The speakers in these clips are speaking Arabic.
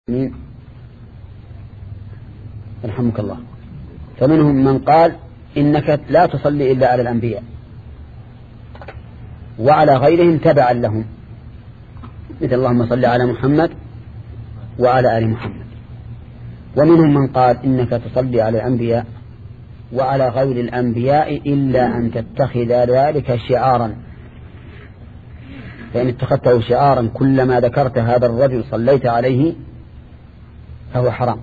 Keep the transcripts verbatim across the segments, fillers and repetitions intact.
مين؟ رحمك الله. فمنهم من قال إنك لا تصلي إلا على الأنبياء وعلى غيرهم تبعا لهم، مثل اللهم صل على محمد وعلى آل محمد. ومنهم من قال إنك تصلي على الأنبياء وعلى غير الأنبياء إلا أن تتخذ ذلك شعارا، فإن اتخذته شعارا كلما ذكرت هذا الرجل صليت عليه فهو حرام.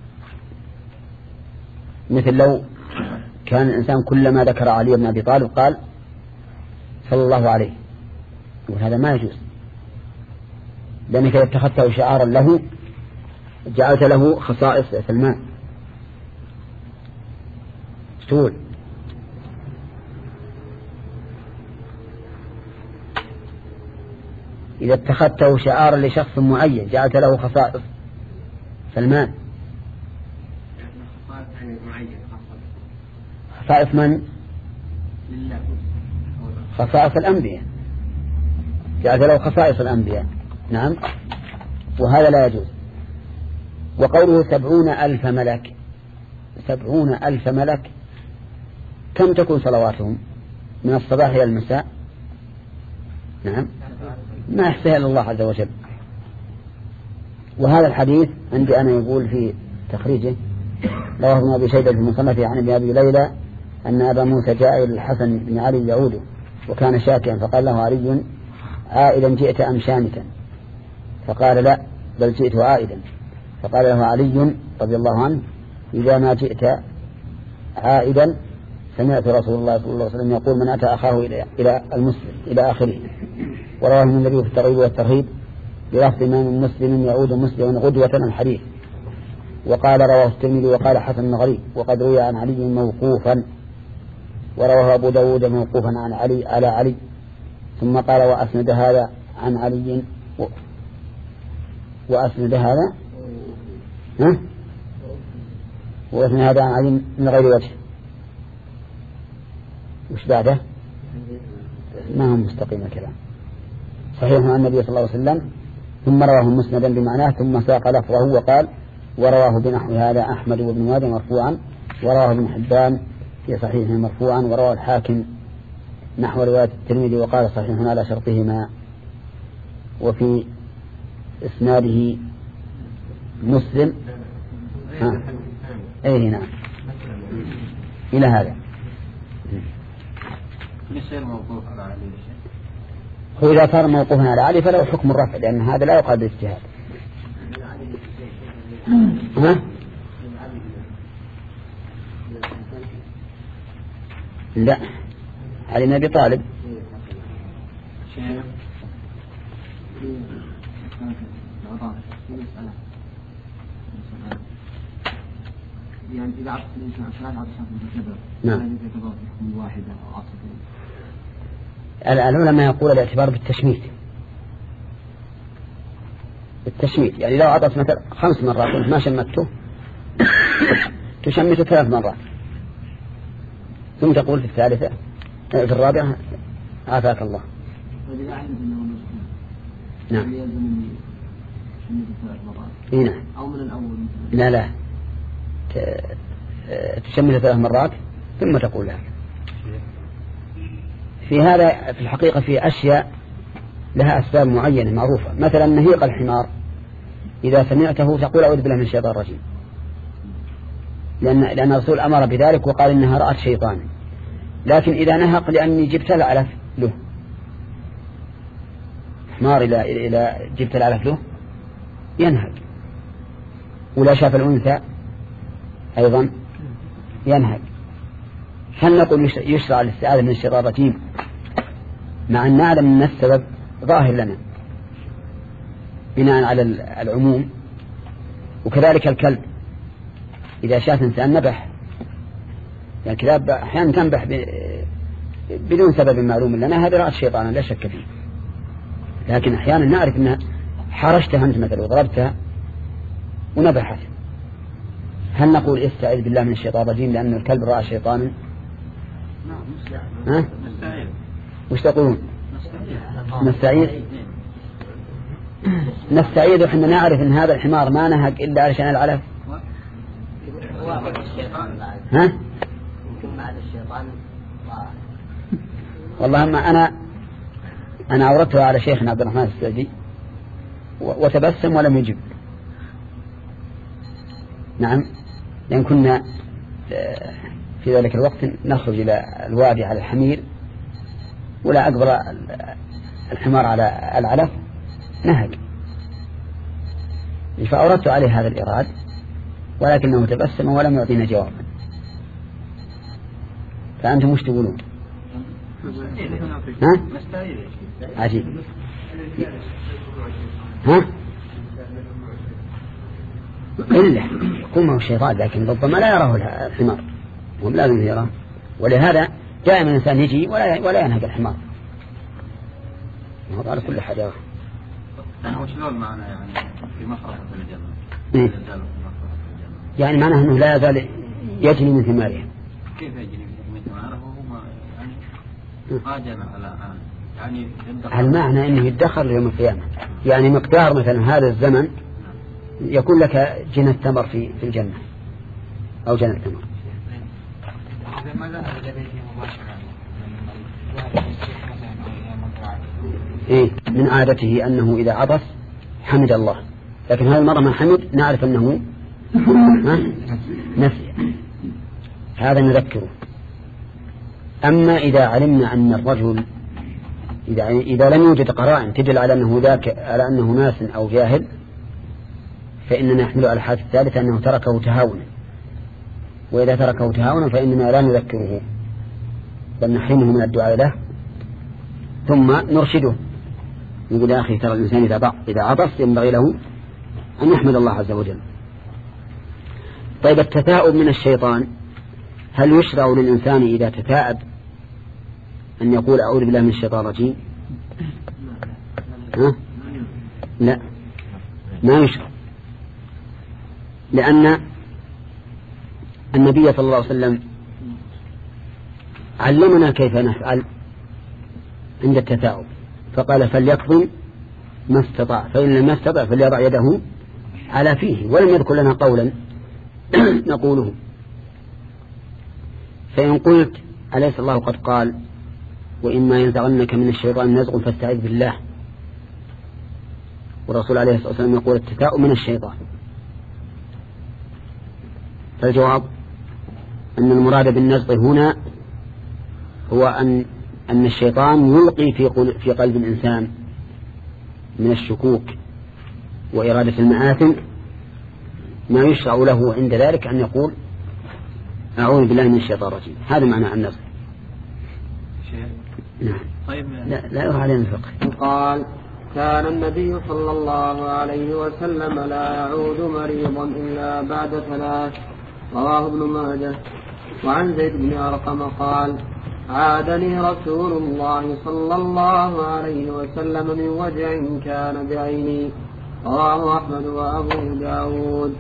مثل لو كان الإنسان كلما ذكر علي بن أبي طالب قال صلى الله عليه، وهذا ما يجوز، لأنك اتخذته شعارا له جعلت له خصائص سلمان. تقول إذا اتخذته شعارا لشخص معين جعلت له خصائص سلمان. خصائص من؟ خصائص الأنبياء، جعلت له خصائص الأنبياء. نعم، وهذا لا يجوز. وقوله سبعون ألف ملك، سبعون ألف ملك كم تكون صلواتهم من الصباح إلى المساء؟ نعم، ما يحصيها إلا الله عز وجل. وهذا الحديث عندي أنا يقول في تخريجه رواه ابن أبي شيبة في مصنفه عن ابن أبي ليلى أن أبا موسى جاء إلى الحسن بن علي يعوده وكان شاكيا، فقال له علي عائدا جئت أم شامتا؟ فقال لا بل جئت عائدا. فقال له علي رضي الله عنه إذا ما جئت عائدا سمعت رسول الله صلى الله عليه وسلم يقول من أتى أخاه إلى إلى المسلم إلى آخره. ورواه النبي في الترغيب والترهيب بلفظ من مسلم يعود مسلم غدوة الحديث. وقال رواه الترمذي وقال حسن غريب، وقد روي عن علي موقوفا، ورواه أبو داود موقوفا عن علي على علي، ثم قال وأسند هذا عن علي و... وأسند هذا ها وأسند هذا عن علي من غير وجه. وش بعده؟ ما هو مستقيم الكلام. صحيح عن النبي صلى الله عليه وسلم، ثم رواه مسندا بمعناه، ثم ساق لفظه وقال ورواه بنحو هذا أحمد وابن ماجه مرفوعا، ورواه ابن حبان في صحيحه مرفوعا، ورواه الحاكم نحو رواية الترمذي وقال صحيح على شرطهما. وفي إسناده مسلم ها أي نعم إلى هذا. هو إذا صار موقوفا على علي فله حكم الرفع، لأن هذا لا يقال بالاجتهاد. ها؟ لا، علي بن أبي طالب. يعني إذا عطف الإنسان ثلاث عطفات متكررة نعم يعتبر حكم واحدة أو عطف. العلماء يقول الاعتبار بالتشميت، بالتشميت يعني لو عطس مثلا خمس مرات وانت ما شمته تشمته ثلاث مرات ثم تقول في الثالثة في الرابعة عافاك الله. نعم نعم أو من الأول لا لا تشمته ثلاث مرات ثم تقول لها. في هذا في الحقيقة في أشياء لها أسباب معينة معروفة، مثلا نهيق الحمار إذا سمعته تقول أعوذ بالله من الشيطان الرجيم، لأن لأن الرسول أمر بذلك وقال إنها رأت شيطانا. لكن إذا نهق لأني جبت العلف له، حمار إلى إلى جبت العلف له ينهق، ولا شاف الأنثى أيضا ينهق. هل نقول يشرع الاستعاذة من الشيطان الرجيم مع أن نعلم أن السبب ظاهر لنا بناء على العموم؟ وكذلك الكلب إذا شاف إنسان نبح، يعني الكلاب أحيانا تنبح بدون سبب معلوم لنا، هذا رأت شيطانا لا شك فيه. لكن أحيانا نعرف أنها حرشتها أنت مثلا وضربتها ونبحت، هل نقول استعذ بالله من الشيطان الرجيم لأن الكلب رأى شيطانا؟ ها؟ وش تقولون؟ نستعيذ نستعيد وحنا نعرف ان هذا الحمار ما نهق الا علشان العلف. ها؟ يمكن مع الشيطان. والله ما انا انا عرضتها على شيخنا عبد الرحمن السعدي وتبسم ولم يجب. نعم، لأن كنا في ذلك الوقت نخرج إلى الوادي على الحمير ولا أقبل الحمار على العلف نهج، فأردت عليه هذا الإراد ولكنه تبسم ولم يعطينا جوابا. فأنتم مش تقولون؟ ها؟ عجيب. ها؟ إلا يكون هو الشيطان، لكن ربما لا يراه الحمار وهم لازم يراه، ولهذا دائما الإنسان يجي ولا ولا ينهج الحمار. هذا على كل حاجة. وشلون معنا يعني في مصرفة الجنة؟ إيه؟ يعني معناه أنه لا يزال يجري من ثمارها. كيف يجري من ثمارها وهو يعني ما جمع الآن؟ يعني المعنى أنه يدخر يوم القيامة، يعني مقدار مثلا هذا الزمن يكون لك جنة تمر في في الجنة أو جنة تمر. إيه، من عادته أنه إذا عطس حمد الله، لكن هذه المرة ما حمد نعرف أنه نسي، هذا نذكره. أما إذا علمنا أن الرجل إذا إذا لم يوجد قرائن تدل على أنه ذاك على أنه ناس أو جاهل، فإننا نحمله على الحالة الثالثة أنه تركه تهاونا، وإذا تركه تهاونا فإننا لا نذكره بل نحرمه من الدعاء له ثم نرشده. نقول يا أخي ترى الإنسان إذا إذا عطس ينبغي له أن يحمد الله عز وجل. طيب التثاؤب من الشيطان، هل يشرع للإنسان إذا تثاءب أن يقول أعوذ بالله من الشيطان الرجيم؟ ها؟ لا، ما يشرع، لأن النبي صلى الله عليه وسلم علمنا كيف نفعل عند التثاؤب، فقال فليكظم ما استطاع، فإن لم يستطع فليضع يده على فيه، ولم يذكر لنا قولا نقوله. فإن قلت أليس الله قد قال وإما ينزغنك من الشيطان نزغ فاستعذ بالله، والرسول عليه الصلاة والسلام يقول التثاؤب من الشيطان، فالجواب أن المراد بالنزغ هنا هو أن أن الشيطان يلقي في في قلب الإنسان من الشكوك وإرادة المآثم ما يشرع له عند ذلك أن يقول أعوذ بالله من الشيطان الرجيم. هذا معنى النزغ. نعم. طيب لا, لا يروح علينا الفقه. قال كان النبي صلى الله عليه وسلم لا يعود مريضا إلا بعد ثلاث، رواه ابن ماجه. وعن زيد بن أرقم قال عادني رسول الله صلى الله عليه وسلم من وجع كان بعيني، رواه أحمد وأبو داود.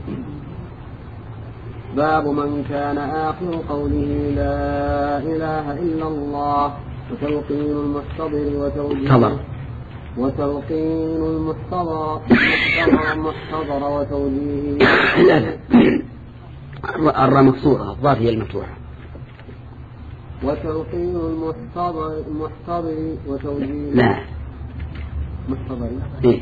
باب من كان آخر قوله لا إله إلا الله وتلقين المحتضر وتوجيهه وتلقين المحتضر المحتضر وتوجيهه. لا لا الراء مكسورة، الضاد هي المفتوحة. وتلقين المحتضر المحتضر وتوجيهه. لا محتضر. إيه؟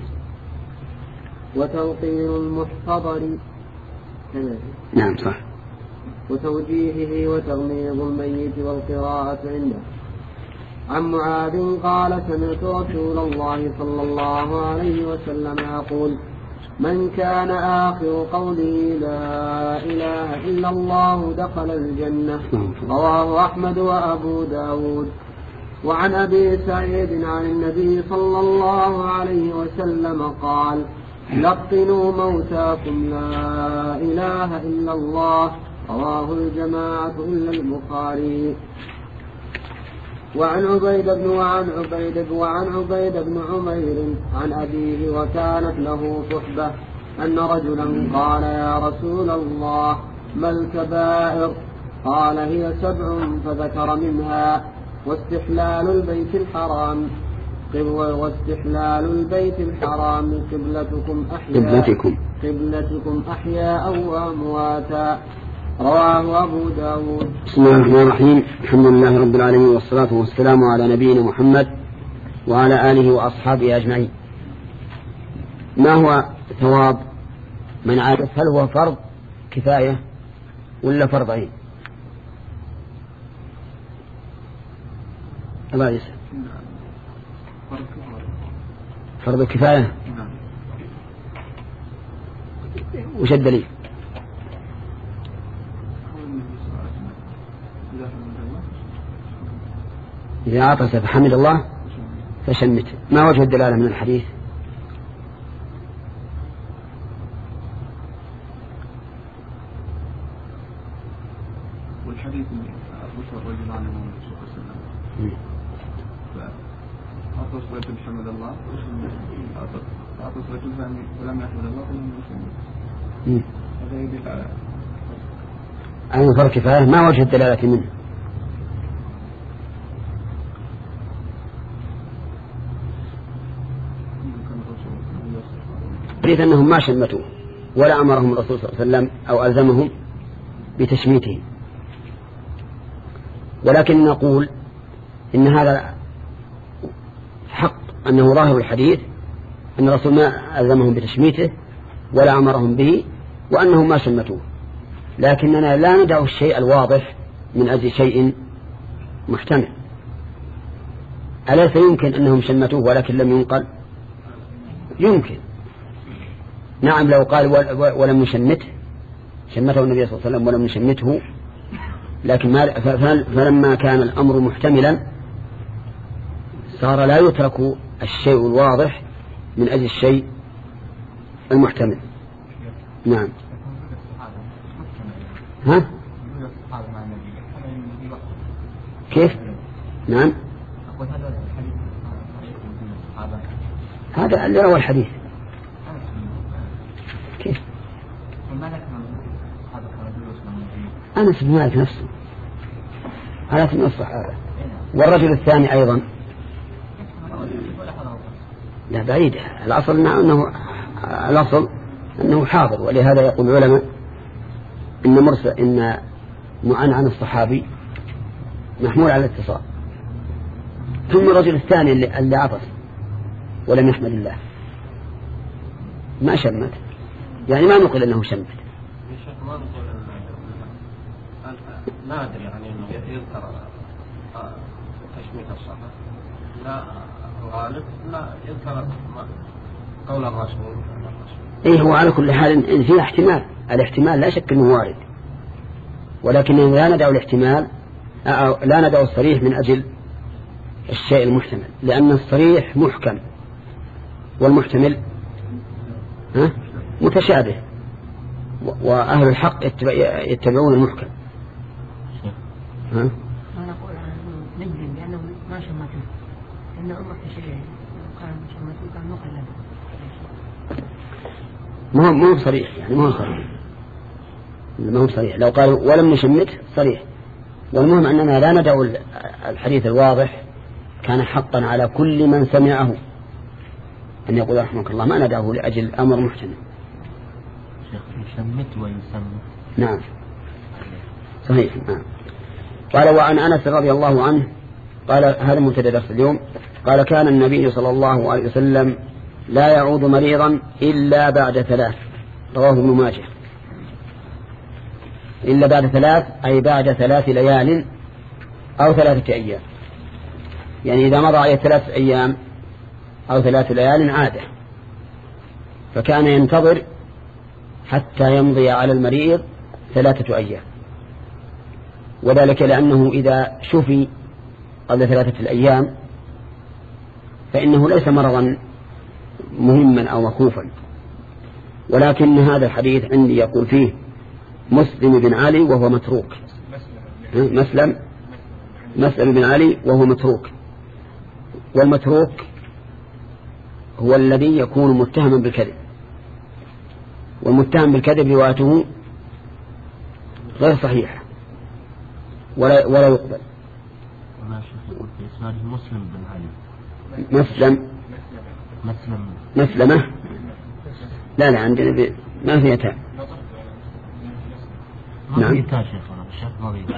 وتلقين المحتضر. نعم صح. وتوجيهه وتغميض الميت والقراءة عنده. عن معاذ قال سمعت رسول الله صلى الله عليه وسلم يقول من كان آخر قوله لا إله إلا الله دخل الجنة، رواه أحمد وأبو داود. وعن أبي سعيد عن النبي صلى الله عليه وسلم قال لقنوا موتاكم لا إله إلا الله، رواه الجماعة إلا البخاري. وعن عبيد بن وعن عبيد وعن عبيد بن عمير عن أبيه وكانت له صحبة أن رجلا قال يا رسول الله ما الكبائر؟ قال هي سبع، فذكر منها واستحلال البيت الحرام. واستحلال البيت الحرام قبلتكم أحياء قبلتكم قبلتكم أحياء وأمواتا. رواه أبو داود. بسم الله الرحمن الرحيم. الحمد لله رب العالمين والصلاة والسلام على نبينا محمد وعلى آله وأصحابه أجمعين. ما هو ثواب من عاد؟ هل هو فرض كفاية ولا فرض عين؟ الله يسلم. فرض كفاية. وش الدليل؟ إذا عطس فحمد الله فشمت. ما وجه الدلالة من الحديث؟ والحديث بشر الرجل عن النبي صلى الله عليه وسلم فأعطس رجل حمد الله أعطس رجل فلم يحمد الله فلم يشمت. هذا يدل على أي فرق كفاية. ما وجه الدلالة منه؟ حديث أنهم ما شمتوا ولا أمرهم الرسول صلى الله عليه وسلم أو ألزمهم بتشميتهم، ولكن نقول إن هذا حق أنه ظاهر الحديث أن الرسول ما ألزمهم بتشميته ولا أمرهم به وأنهم ما شمتوه، لكننا لا ندع الشيء الواضح من أجل شيء محتمل. أليس يمكن أنهم شمتوه ولكن لم ينقل؟ يمكن. نعم لو قال ولم نشمته، شمته النبي صلى الله عليه وسلم ولم نشمته، لكن ما فلما كان الأمر محتملا صار لا يترك الشيء الواضح من أجل الشيء المحتمل. نعم. ها؟ كيف؟ نعم. هذا اللي روى الحديث. كيف؟ أنس بن مالك نفسه على اسم الصحابة. والرجل الثاني أيضا لا بعيد. الأصل أنه الأصل أنه حاضر، ولهذا يقول العلماء إن مرسل إن معنعن الصحابي محمول على الاتصال. ثم الرجل الثاني اللي, اللي عطس ولم يحمد الله ما شمت، يعني ما نقول أنه شمت. ما نقول نادر يعني أنه يذكر تشميت الصحة، لا غالب لا يذكر قول الرسول. إيه هو على كل حال إن فيه احتمال، الاحتمال لا شك أنه وارد، ولكن لا ندع الاحتمال لا ندع الصريح من أجل الشيء المحتمل، لأن الصريح محكم والمحتمل ها متشابه، وأهل الحق يتبعون المحكم. ها؟ ما نقول نجزم لأنه ما شمته، لأنه أمر تشريعي قال شمته كان مقلد. ما هو ما هو صريح، يعني ما هو صريح، ما هو صريح. لو قالوا ولم نشمته صريح. والمهم أننا لا ندع الحديث الواضح كان حقا على كل من سمعه أن يقول رحمك الله، ما ندعه لأجل أمر محتمل. شيخ يشمت ويسمى. نعم صحيح. نعم. قال وعن أنس رضي الله عنه قال هذا مبتدأ درس اليوم، قال كان النبي صلى الله عليه وسلم لا يعود مريضا إلا بعد ثلاث. رواه ابن ماجه. إلا بعد ثلاث أي بعد ثلاث ليال أو ثلاثة أيام، يعني إذا مضى عليه ثلاث أيام أو ثلاث ليال عاده، فكان ينتظر حتى يمضي على المريض ثلاثة أيام، وذلك لأنه إذا شفي قبل ثلاثة الأيام فإنه ليس مرضا مهما أو مخوفا. ولكن هذا الحديث عندي يقول فيه مسلم بن علي وهو متروك. مسلم مسلم بن علي وهو متروك، والمتروك هو الذي يكون متهما بالكذب، والمتهم بالكذب روايته غير صحيحة ولا ولا يقبل. أنا شيخ يقول في إسناد مسلم بن علي. مسلم مسلم مسلمة لا لا عندنا ب... ما فيها تاء. ما في تاء شيخنا الشيخ ما في.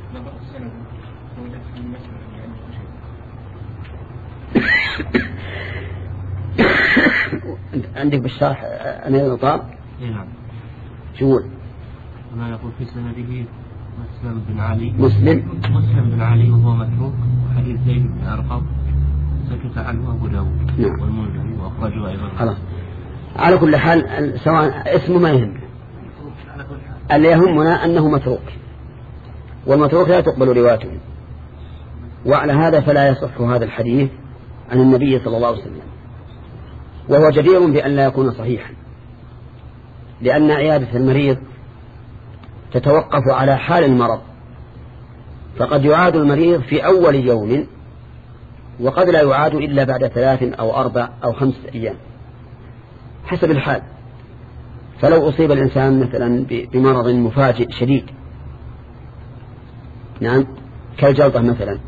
عندك بالشرح أنا النطاق؟ إيه نعم. شو ما يقول في سنده مسلم بن علي مسلم مسلم بن علي وهو متروك، وحديث زيد بن أرقم سكت عنه أبو داود نعم. والمنذري وأخرجه أيضا. خلاص على كل حال سواء اسمه ما يهم، اللي يهمنا أنه متروك، والمتروك لا تقبل روايته، وعلى هذا فلا يصح هذا الحديث عن النبي صلى الله عليه وسلم، وهو جدير بأن لا يكون صحيحا، لأن عيادة المريض تتوقف على حال المرض، فقد يعاد المريض في أول يوم، وقد لا يعاد إلا بعد ثلاث أو أربع أو خمس أيام حسب الحال. فلو أصيب الإنسان مثلا بمرض مفاجئ شديد، نعم كالجلطة مثلا،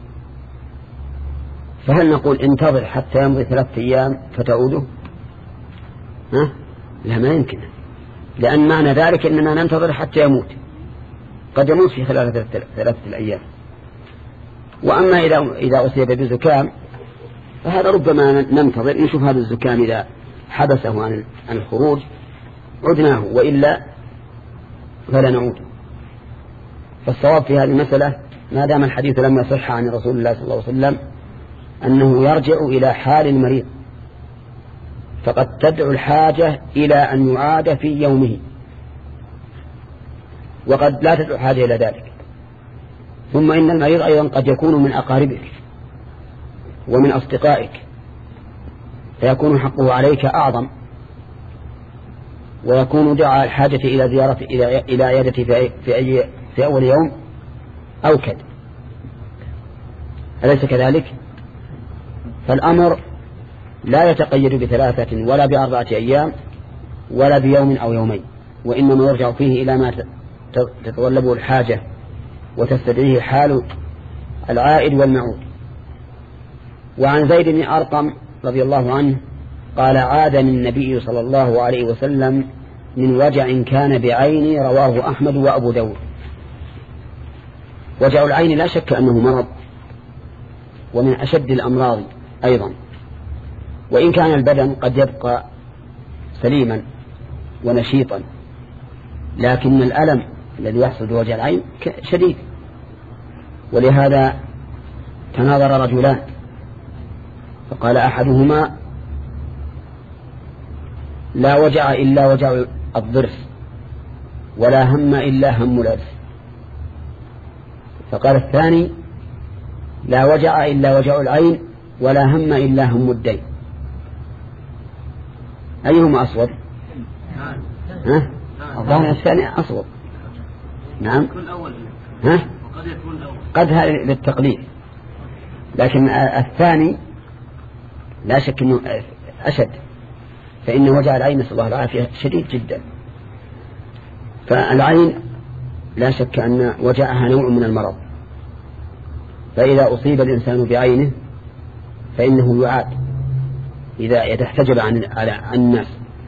فهل نقول انتظر حتى يمضي ثلاثة أيام فتعوده؟ ها؟ لا ما يمكن، لأن معنى ذلك أننا ننتظر حتى يموت، قد يموت في خلال ثلاثة الأيام. وأما إذا إذا أصيب بزكام فهذا ربما ننتظر نشوف هذا الزكام إذا حبسه عن عن الخروج عدناه، وإلا فلا نعود. فالصواب في هذه المسألة ما دام الحديث لم يصح عن رسول الله صلى الله عليه وسلم أنه يرجع إلى حال المريض، فقد تدعو الحاجة إلى أن يعاد في يومه، وقد لا تدعو حاجة إلى ذلك. ثم إن المريض أيضا قد يكون من أقاربك ومن أصدقائك، فيكون حقه عليك أعظم، ويكون دعا الحاجة إلى زيارة إلى عيادته في في أي في أول يوم أوكد، أليس كذلك؟ فالأمر لا يتقيد بثلاثة ولا بأربعة أيام ولا بيوم أو يومين، وإنما يرجع فيه إلى ما تتطلبه الحاجة وتستدعيه حال العائد والمعود. وعن زيد بن أرقم رضي الله عنه قال عادني النبي صلى الله عليه وسلم من وجع كان بعيني، رواه أحمد وأبو داود. وجع العين لا شك أنه مرض ومن أشد الأمراض أيضا، وإن كان البدن قد يبقى سليما ونشيطا، لكن الألم الذي يحصل بوجع العين شديد. ولهذا تناظر رجلان فقال أحدهما لا وجع إلا وجع الضرس ولا هم إلا هم الأرس، فقال الثاني لا وجع إلا وجع العين ولا هم إلا هم الدين. أيهما أصوب؟ ها؟ الظاهر الثاني أصوب. نعم. ها؟ قد هذا للتقليد، لكن الثاني لا شك أنه أشد، فإن وجع العين نسأل الله العافية شديد جدا. فالعين لا شك أن وجعها نوع من المرض، فإذا أصيب الإنسان بعينه فإنه يعاد إذا احتجب عن عن الناس.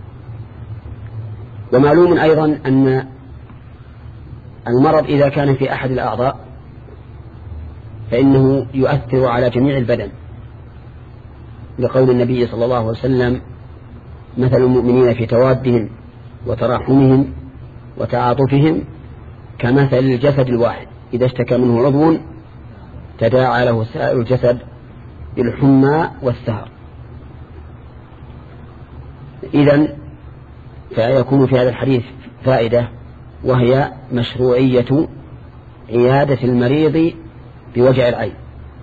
ومعلوم أيضا أن المرض إذا كان في أحد الأعضاء فإنه يؤثر على جميع البدن، لقول النبي صلى الله عليه وسلم مثل المؤمنين في توادهم وتراحمهم وتعاطفهم كمثل الجسد الواحد إذا اشتكى منه عضو تداعى له سائر الجسد بالحمى والسهر. إذن فيكون في هذا الحديث فائدة، وهي مشروعية عيادة المريض بوجع العين،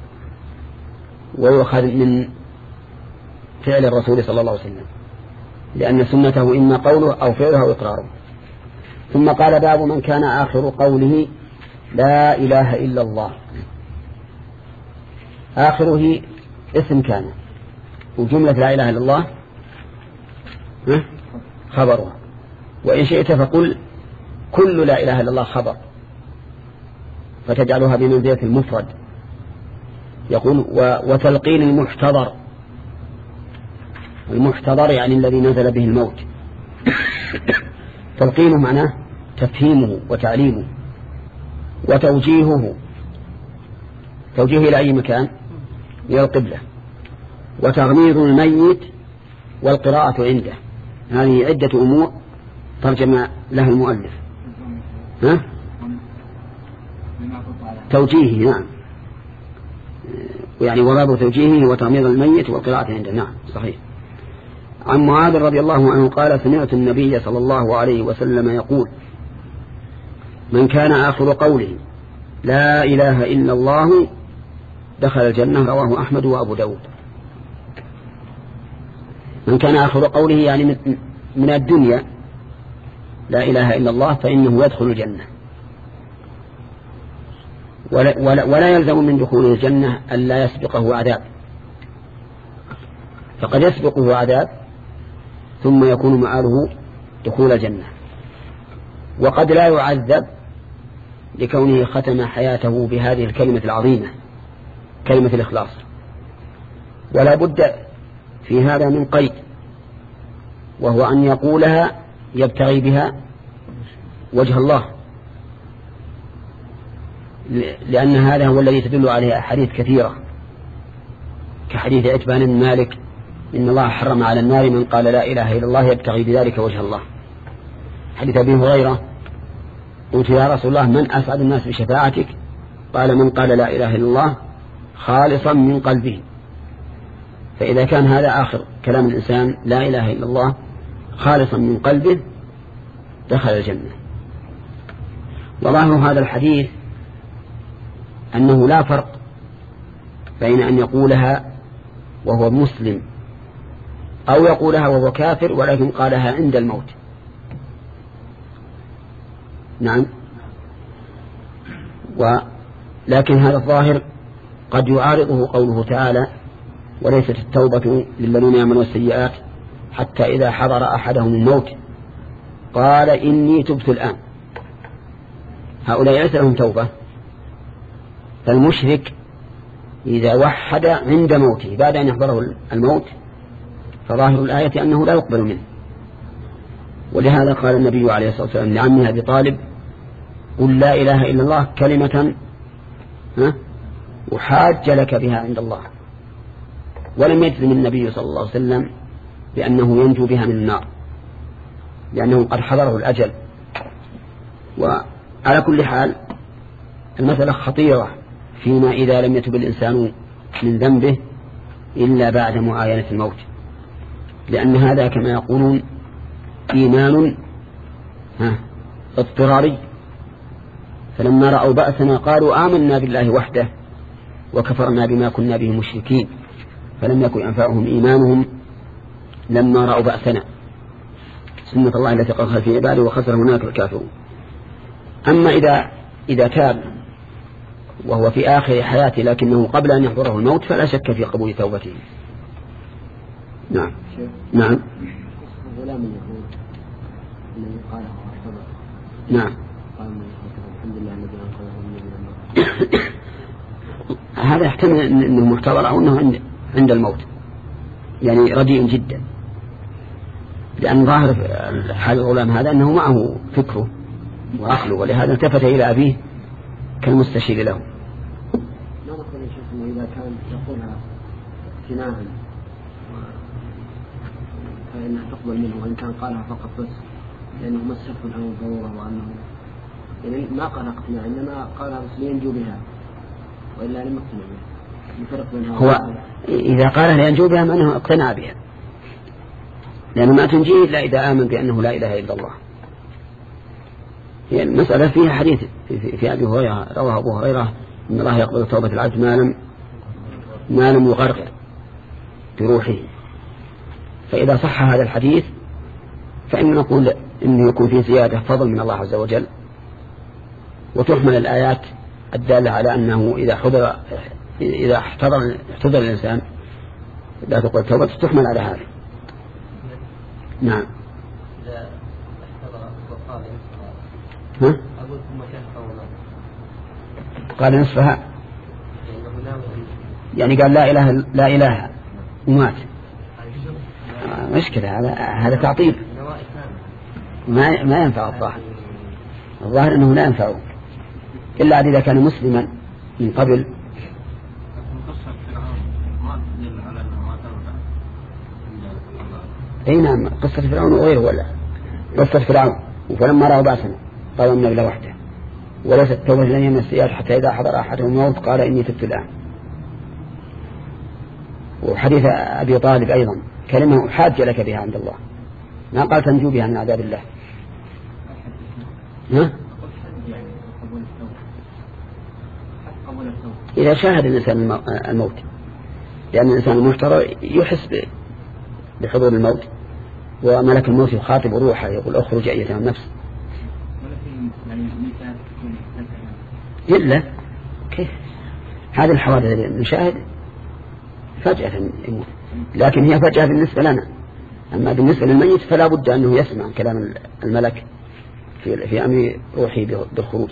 ويؤخذ من فعل الرسول صلى الله عليه وسلم، لأن سنته إما قوله أو فعله أو إقراره. ثم قال باب من كان آخر قوله لا إله إلا الله. آخره اسم كان، وجملة لا إله إلا الله خبرها، وإن شئت فقل كل لا إله إلا الله خبر، فتجعلها بمنزلة المفرد. يقول وتلقين المحتضر المحتضر يعني الذي نزل به الموت. تلقينه معناه تفهيمه وتعليمه وتوجيهه، توجيه إلى أي مكان؟ إلى القبلة. وتغميض الميت والقراءة عنده. هذه عدة أمور ترجم له المؤلف. ها؟ توجيهه، نعم، يعني وباب توجيهه وتغميض الميت والقراءة عنده، نعم صحيح. عن معاذ رضي الله عنه قال سمعت النبي صلى الله عليه وسلم يقول من كان آخر قوله لا إله إلا الله دخل الجنة. رواه أحمد وأبو داود. من كان آخر قوله يعني من الدنيا لا إله إلا الله فإنه يدخل الجنة، ولا, ولا, ولا يلزم من دخول الجنة أن لا يسبقه عذاب، فقد يسبقه عذاب ثم يكون مآله دخول الجنة، وقد لا يعذب لكونه ختم حياته بهذه الكلمة العظيمة كلمة الإخلاص. ولا بد في هذا من قيد، وهو أن يقولها يبتغي بها وجه الله، لأن هذا هو الذي تدل عليه أحاديث كثيرة كحديث عتبان بن مالك إن الله حرم على النار من قال لا إله إلا الله يبتغي بذلك وجه الله. حديث أبي هريرة قلت يا رسول الله من أسعد الناس بشفاعتك؟ قال من قال لا إله إلا الله خالصا من قلبه. فإذا كان هذا آخر كلام الإنسان لا إله إلا الله خالصا من قلبه دخل الجنة. وظاهر هذا الحديث أنه لا فرق بين أن يقولها وهو مسلم أو يقولها وهو كافر ولكن قالها عند الموت. نعم. ولكن هذا الظاهر قد يعارضه قوله تعالى وليست التوبة للذين يعملون السيئات حتى إذا حضر أحدهم الموت قال إني تبت الآن. هؤلاء ليس لهم توبة. فالمشرك إذا وحد عند موته بعد أن يحضره الموت فظاهر الآية أنه لا يقبل منه. ولهذا قال النبي عليه الصلاة والسلام لعمه أبي طالب قل لا إله إلا الله كلمة وحاج لك بها عند الله. ولم يجزم النبي صلى الله عليه وسلم بأنه ينجو بها من النار لأنه قد حضره الأجل. وعلى كل حال المسألة خطيرة فيما إذا لم يتب الإنسان من ذنبه إلا بعد معاينة الموت، لأن هذا كما يقولون إيمان اضطراري. فلما رأوا بأسنا قالوا آمنا بالله وحده وكفرنا بما كنا به مشركين فلم يكن ينفعهم إيمانهم لما رأوا بأسنا. سنة الله التي قضاها في عباده وخسر هناك الكافرون. أما إذا إذا تاب وهو في آخر حياته لكنه قبل أن يحضره الموت فلا شك في قبول توبته. نعم نعم غلام اليهود الذي قاله واحتضر. نعم الحمد لله الذي أنقذه من الموت. هذا يحتمل أنه محتضر أو أنه عند عند الموت، يعني رديء جدا، لأن ظاهر حال الغلام هذا أنه معه فكره وعقله، ولهذا التفت إلى أبيه كالمستشير له. ما نقول يا شيخ أنه إذا كان يقولها اقتناعا فإنها تقبل منه، وإن كان قالها فقط بس لأنه مسته له الضرورة وأنه يعني ما قالها اقتناعا إنما قالها بس لينجو بها وإلا لم يقتنع بها. هو إذا قالها لينجو بها معناه اقتنع بها، لأنه ما تنجيه إلا إذا آمن بأنه لا إله إلا الله. هي يعني المسألة فيها حديث في, في, في أبي هريرة رواه أبو هريرة إن الله يقبل توبة العبد ما لم ما لم يغرغر بروحه. فإذا صح هذا الحديث فإن نقول إنه يكون فيه زيادة فضل من الله عز وجل، وتحمل الآيات الدالة على أنه إذا حضر إذا احتضر احتضر الإنسان لا تقبل توبة تحمل على هذا. نعم. إذا احتضر وقال ها؟ أقول ثم كان قولا قال نصفها يعني قال لا إله لا إله ومات. مشكلة، هذا هذا تعطيل ما ما ينفع. الظاهر الظاهر أنه لا ينفع إلا إذا كان مسلما من قبل. أي نعم، قصة فرعون وغيره، ولا قصة فرعون فلما رأوا بأسنا قالوا إنا بالله وحده وليست التوبة لنا من السيئات حتى إذا حضر أحدهم الموت قال إني تبت الآن. وحديث أبي طالب أيضا كلمة حاجة لك بها عند الله، ما قال تنجو بها من عذاب الله. ها؟ إذا شاهد الإنسان الموت، لأن الإنسان المفترى يحس بحضور الموت، وملك الموت يخاطب روحه يقول أخرج أيتها النفس. إلا كيف هذه الحوادث اللي نشاهد فجأة يموت، لكن هي فجأة بالنسبة لنا، أما بالنسبة للميت فلا بد أنه يسمع كلام الملك في, في أمر روحه بالخروج.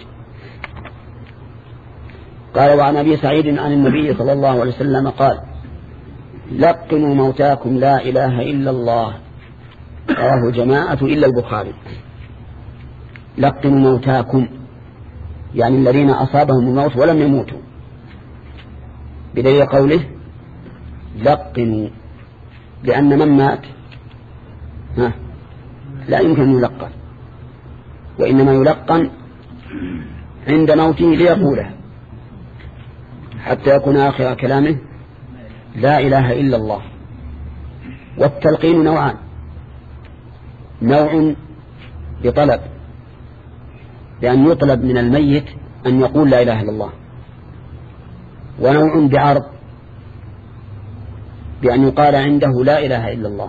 قال وعن أبي سعيد عن النبي صلى الله عليه وسلم قال لقنوا موتاكم لا إله إلا الله، رواه جماعة إلا البخاري. لقنوا موتاكم يعني الذين أصابهم الموت ولم يموتوا، بدليل قوله لقنوا، لأن من مات ها لا يمكن أن يلقن، وإنما يلقن عند موته ليقوله حتى يكون آخر كلامه لا إله إلا الله. والتلقين نوعان، نوع بطلب بأن يطلب من الميت أن يقول لا إله إلا الله، ونوع بعرض بأن يقال عنده لا إله إلا الله.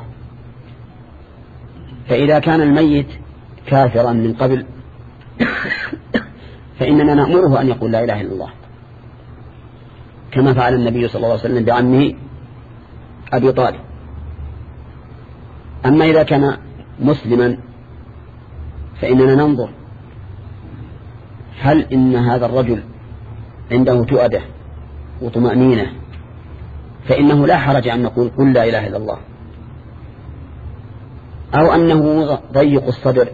فإذا كان الميت كافرا من قبل فإننا نأمره أن يقول لا إله إلا الله، كما فعل النبي صلى الله عليه وسلم بعمه أبي طالب. أما إذا كان مسلما فإننا ننظر هل إن هذا الرجل عنده تؤدة وطمأنينة، فإنه لا حرج أن نقول قل لا إله إلا الله، أو أنه ضيق الصدر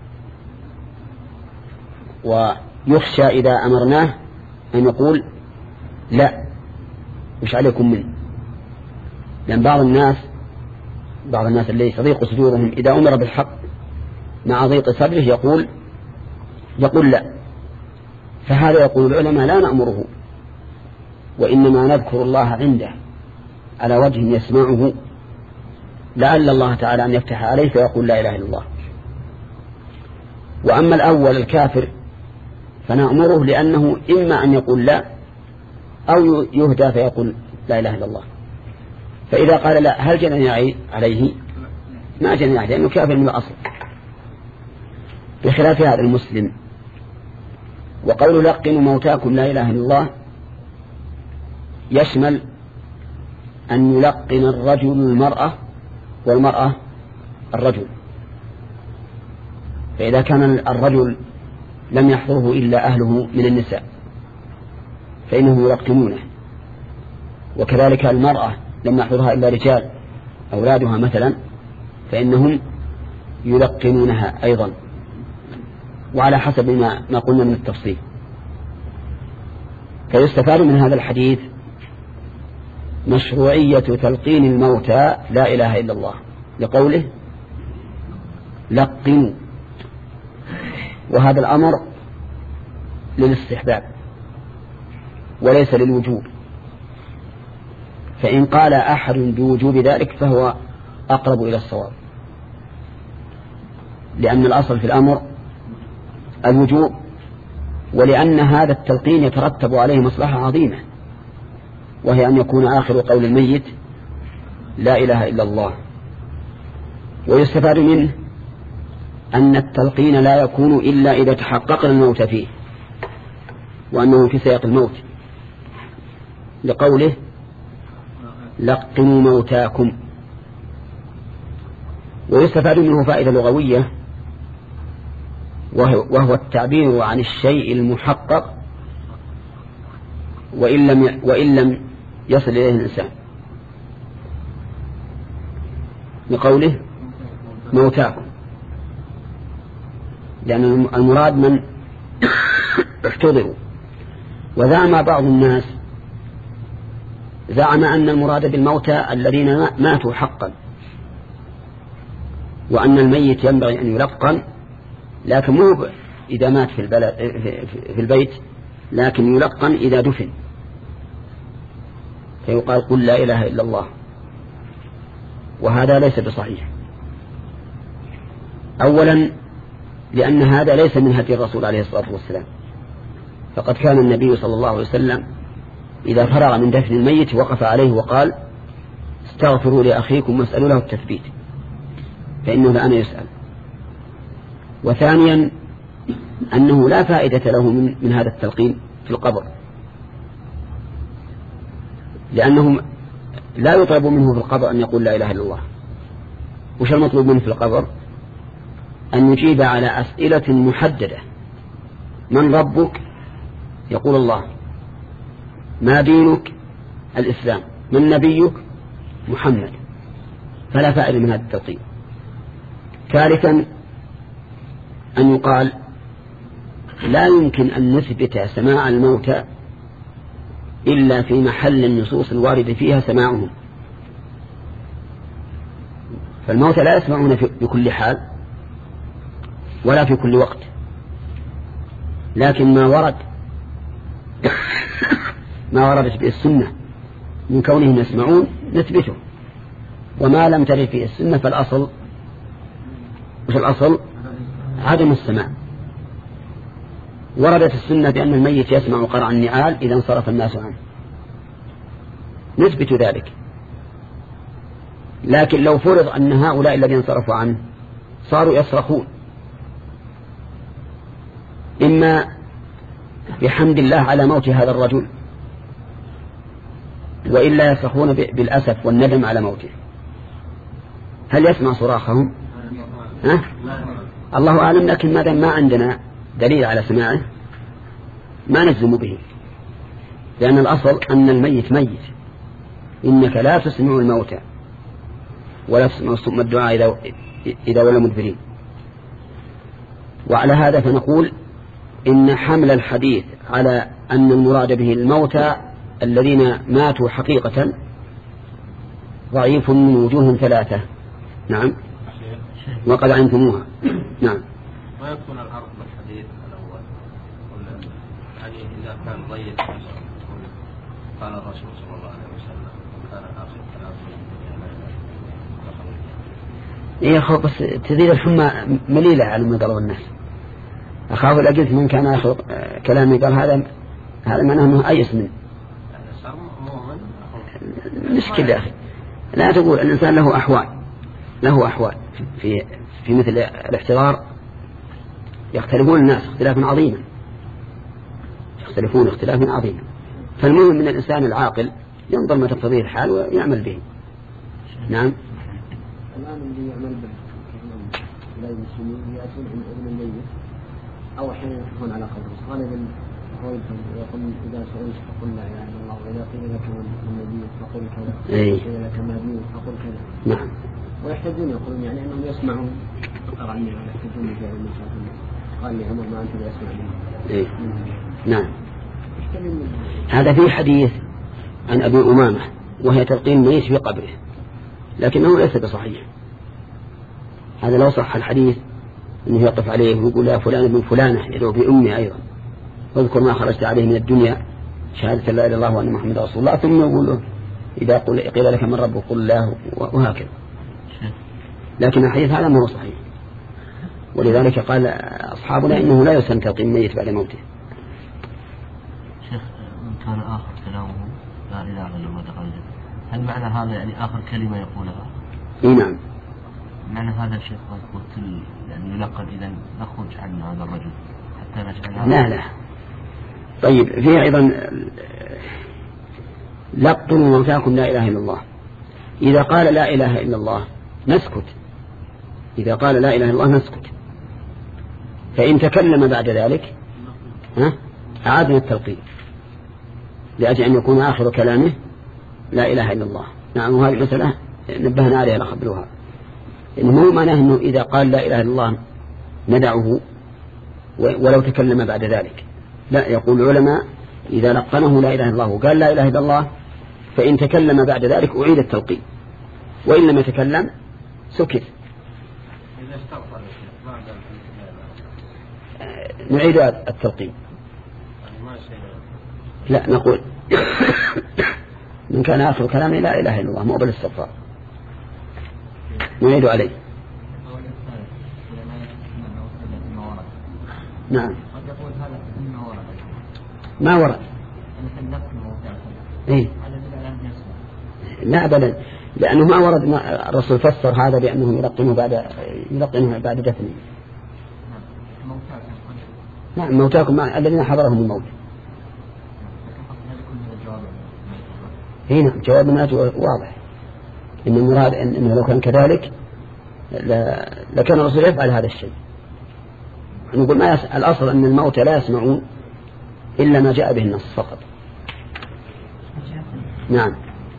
ويخشى إذا أمرناه أن يقول لا مش عليكم منه. لأن بعض الناس بعض الناس اللي يضيق صدورهم إذا أمر بالحق مع ضيق صدره يقول يقول لا، فهذا يقول العلماء لا نأمره، وإنما نذكر الله عنده على وجه يسمعه لعل الله تعالى أن يفتح عليه فيقول لا إله إلا الله. وأما الأول الكافر فنأمره لأنه إما أن يقول لا أو يهدى فيقول لا إله إلا الله. فإذا قال لا هل جنى عليه؟ ما جنى عليه لأنه كافر من الأصل، بخلاف هذا المسلم. وقول لقنوا موتاكم لا إله إلا الله يشمل أن يلقن الرجل المرأة والمرأة الرجل. فإذا كان الرجل لم يحضره إلا أهله من النساء فإنهم يلقنونه، وكذلك المرأة لم يحضرها إلا رجال أولادها مثلا فإنهم يلقنونها أيضا، وعلى حسب ما, ما قلنا من التفصيل. فيستفاد من هذا الحديث مشروعية تلقين الموتى لا إله إلا الله لقوله لقنوا، وهذا الأمر للاستحباب وليس للوجوب، فإن قال أحد بوجوب ذلك فهو أقرب إلى الصواب، لأن الأصل في الأمر الوجوب، ولأن هذا التلقين يترتب عليه مصلحة عظيمة، وهي أن يكون آخر قول الميت لا إله إلا الله. ويستفاد منه أن التلقين لا يكون إلا إذا تحققنا الموت فيه وأنه في سياق الموت، لقوله لقنوا موتاكم. ويستفاد منه فائدة لغوية، وهو التعبير عن الشيء المحقق وإن لم وإن لم يصل إليه الإنسان. بقوله موتاكم، لأن المراد من احتضروا. وزعم بعض الناس زعم أن المراد بالموتى الذين ماتوا حقا، وأن الميت ينبغي أن يلقن، لكن مو إذا مات في, البلد في البيت، لكن يلقن إذا دفن، فيقال قل لا إله إلا الله، وهذا ليس بصحيح. أولا لأن هذا ليس من هدي الرسول عليه الصلاة والسلام، فقد كان النبي صلى الله عليه وسلم إذا فرغ من دفن الميت وقف عليه وقال استغفروا لأخيكم واسألوا له التثبيت فإنه الآن يسأل. وثانيا أنه لا فائدة له من, من هذا التلقين في القبر، لأنه لا يطلب منه في القبر أن يقول لا إله إلا الله. وش المطلوب منه في القبر؟ أن يجيب على أسئلة محددة: من ربك؟ يقول الله. ما دينك؟ الإسلام. من نبيك؟ محمد. فلا فائدة من هذا التلقين. ثالثا أن يقال لا يمكن أن نثبت سماع الموتى إلا في محل النصوص الواردة فيها سماعهم، فالموتى لا يسمعون في بكل حال ولا في كل وقت، لكن ما ورد ما وردت به السنة من كونهم يسمعون نثبته، وما لم ترد فيه السنة فالأصل وش الأصل؟ عدم السماع. وردت السنة بأن الميت يسمع قرع النعال إذا انصرف الناس عنه، نثبت ذلك. لكن لو فرض أن هؤلاء الذين انصرفوا عنه صاروا يصرخون، إما بحمد الله على موت هذا الرجل، وإلا يصرخون بالأسف والندم على موته، هل يسمع صراخهم؟ ها؟ الله أعلم. لكن ماذا ما عندنا دليل على سماعه ما نجزم به، لأن الأصل أن الميت ميت، إنك لا تسمع الموتى ولا تسمع الدعاء إذا, إذا ولا مدبرين. وعلى هذا فنقول إن حمل الحديث على أن المراد به الموتى الذين ماتوا حقيقة ضعيف من وجوه ثلاثة. نعم، وقد علمتموها. نعم. ويكون العرض بالحديث الأول، يعني إذا كان ضيق قال الرسول صلى الله عليه وسلم وكان آخر كلام إيه أخو، بس تزيد الحمى مليلة على ما قالوا الناس. أخاف إذا قلت من كان آخر كلامي قال هذا هذا معناه أنه أيس من مشكلة يا أخي. لا تقول الإنسان له أحوال له أحوال في في مثل الاحتضار، يختلفون الناس اختلافا عظيما، يختلفون اختلافا عظيما. فالمهم من الإنسان العاقل ينظر ما تقتضيه الحال ويعمل به. نعم. الآن اللي يعمل به لا يسمون يأتون عن ابن الميت أو أحيانا يقفون على قبره، غالبا يقول إذا سئلت فقل لا إله إلا الله، وإذا قيل لك من النبي فقل كذا، وإذا قيل لك ما دينك فقل كذا. نعم. ويحتجون يقولون يعني أنهم يسمعون طبعا يحتجون بجاه المساء قال لي عمر ما أنت يسمع منه. إيه. نعم. هذا في حديث عن أبي أمامة وهي تلقين ميت في قبره، لكنه ليس بصحيح. هذا لو صح الحديث أنه يقف عليه ويقول يا فلان ابن فلانة يدعو بأمي أيضا، واذكر ما خرجت عليه من الدنيا شهادة لا إله إلا الله وأن محمد رسول الله، ثم يقول له إذا قيل لك من ربك قل الله، وهكذا. لكن الحديث هذا ما هو صحيح، ولذلك قال أصحابنا إنه لا يسن تلقين ميت بعد موته. شيخ من كان آخر كلامه لا إله إلا الله تقدم، هل معنى هذا يعني آخر كلمة يقولها؟ إيه نعم. معنى هذا الشيخ قلت يعني يلقن إذا نخرج عن هذا الرجل حتى نجعل لا لا. طيب فيه أيضا لقنوا موتاكم لا إله إلا الله. إذا قال لا إله إلا الله نسكت، إذا قال لا إله إلا الله نسكت، فإن تكلم بعد ذلك ها أعادنا التلقين لأجل أن يكون آخر كلامه لا إله إلا الله. نعم. وهذه المسألة نبهنا عليها نخبرها. إنه مو معناه أنه إذا قال لا إله إلا الله ندعه ولو تكلم بعد ذلك. لا، يقول العلماء إذا لقنه لا إله إلا الله وقال لا إله إلا الله فإن تكلم بعد ذلك أعيد التلقين، وإن لم يتكلم سكت. إذا استغفر نعيد التلقين. لا، نقول من كان آخر كلامه لا إله إلا الله مو بالاستغفار نعيد عليه. نعم ما ورد. إيه؟ لا أبدا، لأنه ما ورد. ما الرسول فسر هذا بأنه يلقنه بعد يلقنه بعد دفنه. نعم موتاكم الذين حضرهم الموت. هنا جواب الناس واضح، إن المراد إنه لو كان كذلك لكان الرسول يفعل هذا الشيء. نقول ما يس... الأصل أن الموت لا يسمعون إلا ما جاء به النص فقط. نعم.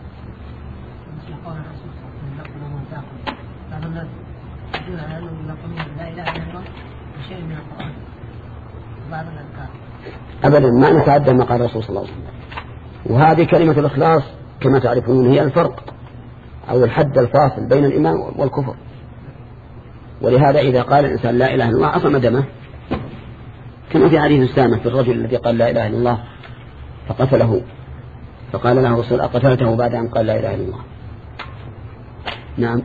أبدا ما نتعدى ما قال الرسول صلى الله عليه وسلم. وهذه كلمة الإخلاص كما تعرفون هي الفرق أو الحد الفاصل بين الإيمان والكفر. ولهذا إذا قال الإنسان لا إله إلا الله عصم دمه، كما في حديث أسامة في الرجل الذي قال لا إله إلا الله فقتله، فقال له الرسول أقتلته بعد أن قال لا إله إلا الله. نعم.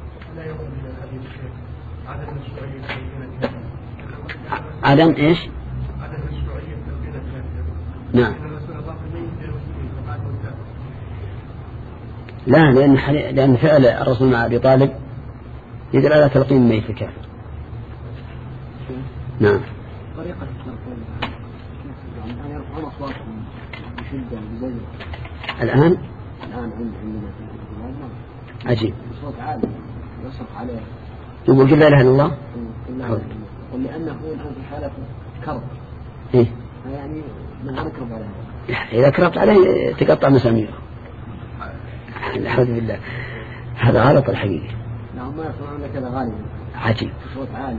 عدم إيش؟ نعم. لا، لأن لأن فعل الرسول مع أبي طالب يدل على تلقين الميت الكافر. نعم. طريقة التلقين يعني يرفعون أصواتهم بشدة بزجر. الآن؟ الآن عندنا في عجيب. بصوت عالي يصرخ عليه. يقول قل لا إله إلا الله. ولأنه الآن في حالة كرب. إيه. يعني من أنكرب عليه. إذا كربت عليه تقطع مساميره. الحمد لله هذا غلط الحقيقة. نعم ما يصنعون كذا غالبا. عجيب. بصوت عالي.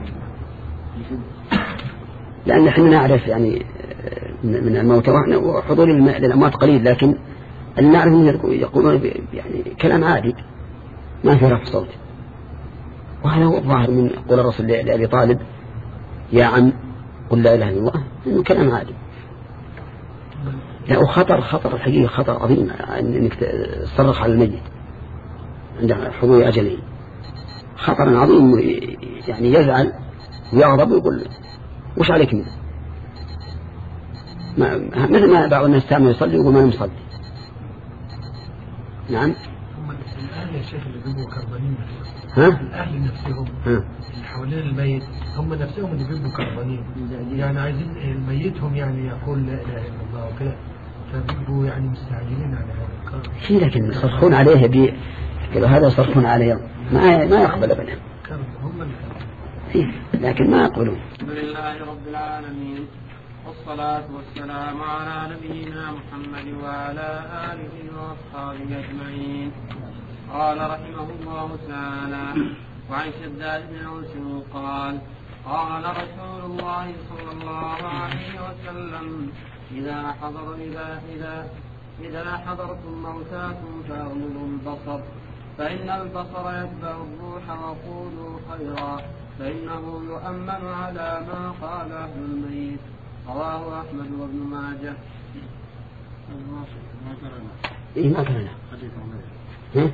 لأن احنا نعرف يعني من الموتى وحضور الأموات قليل، لكن اللي نعرف يقولون يعني كلام عادي ما في رفع صوت. وهذا هو الظاهر من قول الرسول لأبي طالب يا عم قل لا إله إلا الله، إنه كلام عادي. لا وخطر خطر الحقيقة خطر عظيم إنك تصرخ على الميت عند حضور أجله، خطر عظيم يعني يزعل ويغضب ويقول وش عليك منه. مثل ما بعض الناس تعمل يصلي ويقول ما نصلي. نعم. هم الأهل يا شيخ اللي بيبقوا كربانين، ها؟ الأهل نفسهم اللي حوالين الميت هم نفسهم اللي بيبقوا كربانين، يعني عايزين ميتهم يعني يقول لا إله إلا الله وكذا، فبيبقوا يعني مستعجلين على هذا. شيء لكن يصرخون عليه بي كذا، هذا يصرخون عليه ما ما يقبل أبدا. هم اللي لكن ما يقبلون. الحمد لله رب العالمين والصلاة والسلام على نبينا محمد وعلى آله وأصحابه أجمعين. قال رحمه الله تعالى: وعن شداد بن أوس قال: قال رسول الله صلى الله عليه وسلم: إذا حضر إذا إذا إذا حضرتم موتاكم فأغمضوا البصر، فإن البصر يتبع الروح، وقولوا خيرا، فإنه يؤمن على ما قال أهل الميت. رواه أحمد وابن ماجه. إيه ما كان له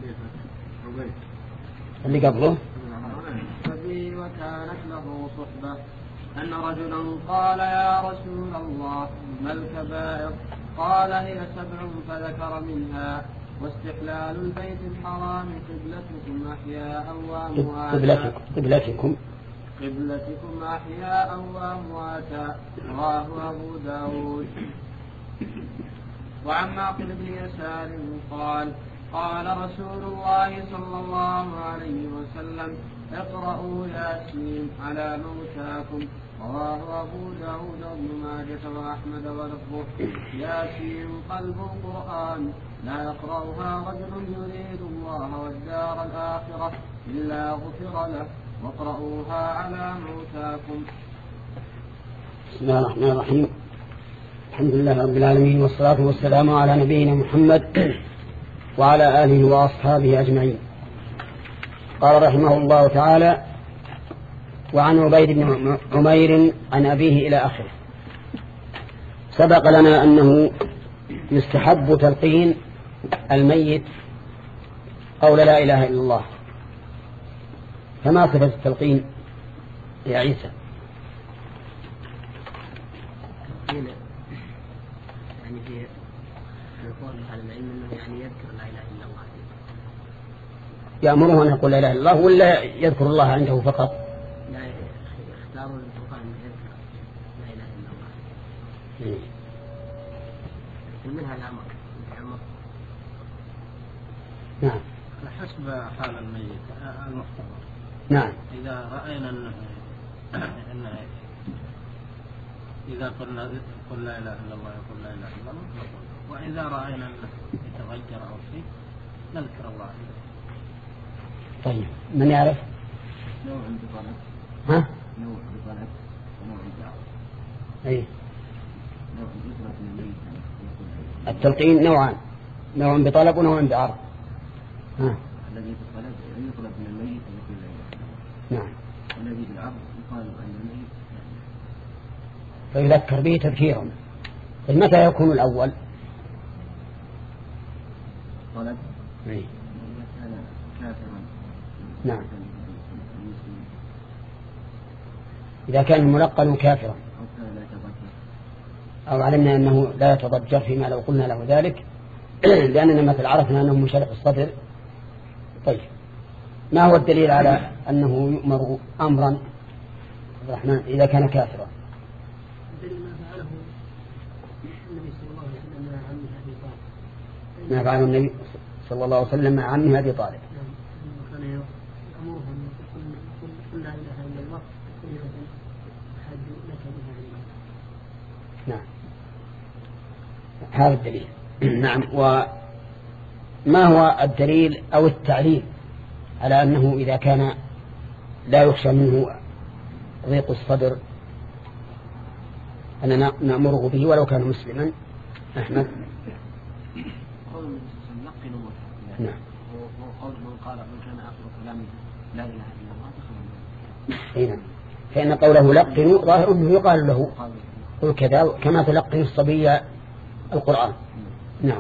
اللي قبله ففي وكانت له صحبة أن رجلا قال: يا رسول الله ما الكبائر؟ قال: هي سبع فذكر منها: واستحلال البيت الحرام، قبلتكم أحياء وأمواتا قبلتكم قبلتكم أحياء وأمواتا. رواه أبو داود. وعن معقل بن يسار قال: قال رسول الله صلى الله عليه وسلم: اقرأوا ياسين على موتاكم. رواه أبو داود وابن ماجه وأحمد ولفظه: ياسين قلب القرآن، لا يقرأها رجل يريد الله والدار الآخرة إلا غفر له واقرؤوها على موتاكم. بسم الله الرحمن الرحيم. الحمد لله رب العالمين، والصلاة والسلام على نبينا محمد وعلى آله وأصحابه أجمعين. قال رحمه الله تعالى: وعن عبيد بن عمير عن أبيه إلى آخره. سبق لنا أنه يستحب تلقين الميت قول لا إله إلا الله، فما صفة التلقين يا عيسى؟ يعني في القول على العلم أنه يعني يذكر لا إله إلا الله، يأمره أن يقول لا إله إلا الله ولا يذكر الله عنده فقط؟ لا، يختاروا الفقهاء أن يذكر لا إله إلا الله. ومنها الأمر الأمر نعم حسب حال الميت المحتضر. نعم. إذا رأينا أن أن إذا قلنا قل لا إله إلا الله يقول لا إله إلا الله نقول، وإذا رأينا أنه يتغير أو شيء نذكر الله. طيب من يعرف؟ نوع بطلب. ها؟ نوع بطلب ونوع بعرض. أي. نوع بطلب من الميت. التلقين نوعان، نوع بطلب ونوع بعرض. ها. الذي بالطلب يطلب من الميت أن يقول لا إله إلا الله. نعم. والذي بالعرض يقال أن الميت فيذكر به تذكيرا. متى يكون الأول؟ طلب. أي. كان كافرا. نعم. إذا كان الملقن كافرا أو كان لا يتذكر أو علمنا أنه لا يتضجر فيما لو قلنا له ذلك لأننا مثل عرفنا أنه منشرح الصدر. طيب ما هو الدليل على أنه يؤمر أمرا عبد الرحمن إذا كان كافرا؟ الدليل ما فعله النبي صلى الله عليه وسلم مع عمه أبي طالب. ما فعله النبي صلى الله عليه وسلم مع عمه أبي طالب. نعم. كان يأمرهم أن قل لا إله إلا الله كلمة أحد لك بها عند الله. نعم هذا الدليل. نعم. وما هو الدليل أو التعليل على أنه إذا كان لا يخشى منه ضيق الصدر أننا نأمره به ولو كان مسلما؟ أحمد. قول نلقن موتى. نعم. وقول من قال من كان آخر كلامه لا إله إلا الله دخل النار. فإن قوله لقنوا ظاهر أنه يقال له قل كذا كما تلقن الصبي القرآن. نعم.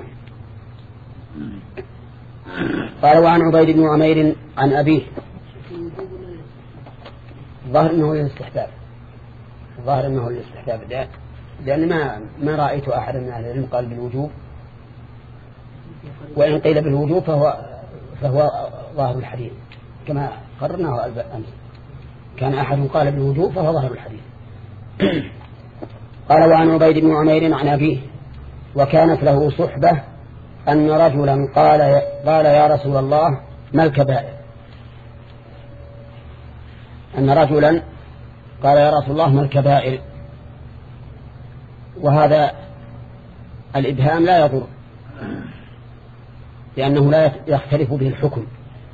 قال: وعن عبيد بن عمير عن أبيه. ظاهر أنه الاستحباب، ظاهر أنه الاستحباب، لأن ما ما رأيت أحد من أهل العلم قال بالوجوب، وإن قيل بالوجوب فهو فهو ظاهر الحديث كما قررناه أمس. كان أحد قال بالوجوب فهو ظاهر الحديث. قال: وعن عبيد بن عمير عن أبيه: وكانت له صحبة أن رجلا قال قال يا رسول الله ما الكبائر؟ أن رجلا قال يا رسول الله ما الكبائر؟ وهذا الإبهام لا يضر، لأنه لا يختلف به الحكم.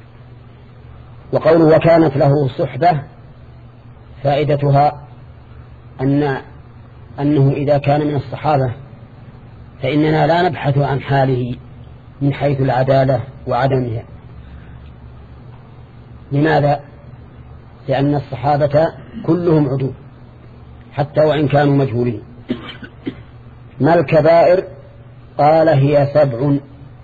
وقوله وكانت له صحبة فائدتها أن أنه إذا كان من الصحابة فإننا لا نبحث عن حاله من حيث العدالة وعدمها. لماذا؟ لأن الصحابة كلهم عدول حتى وإن كانوا مجهولين. ما الكبائر؟ قال هي سبع،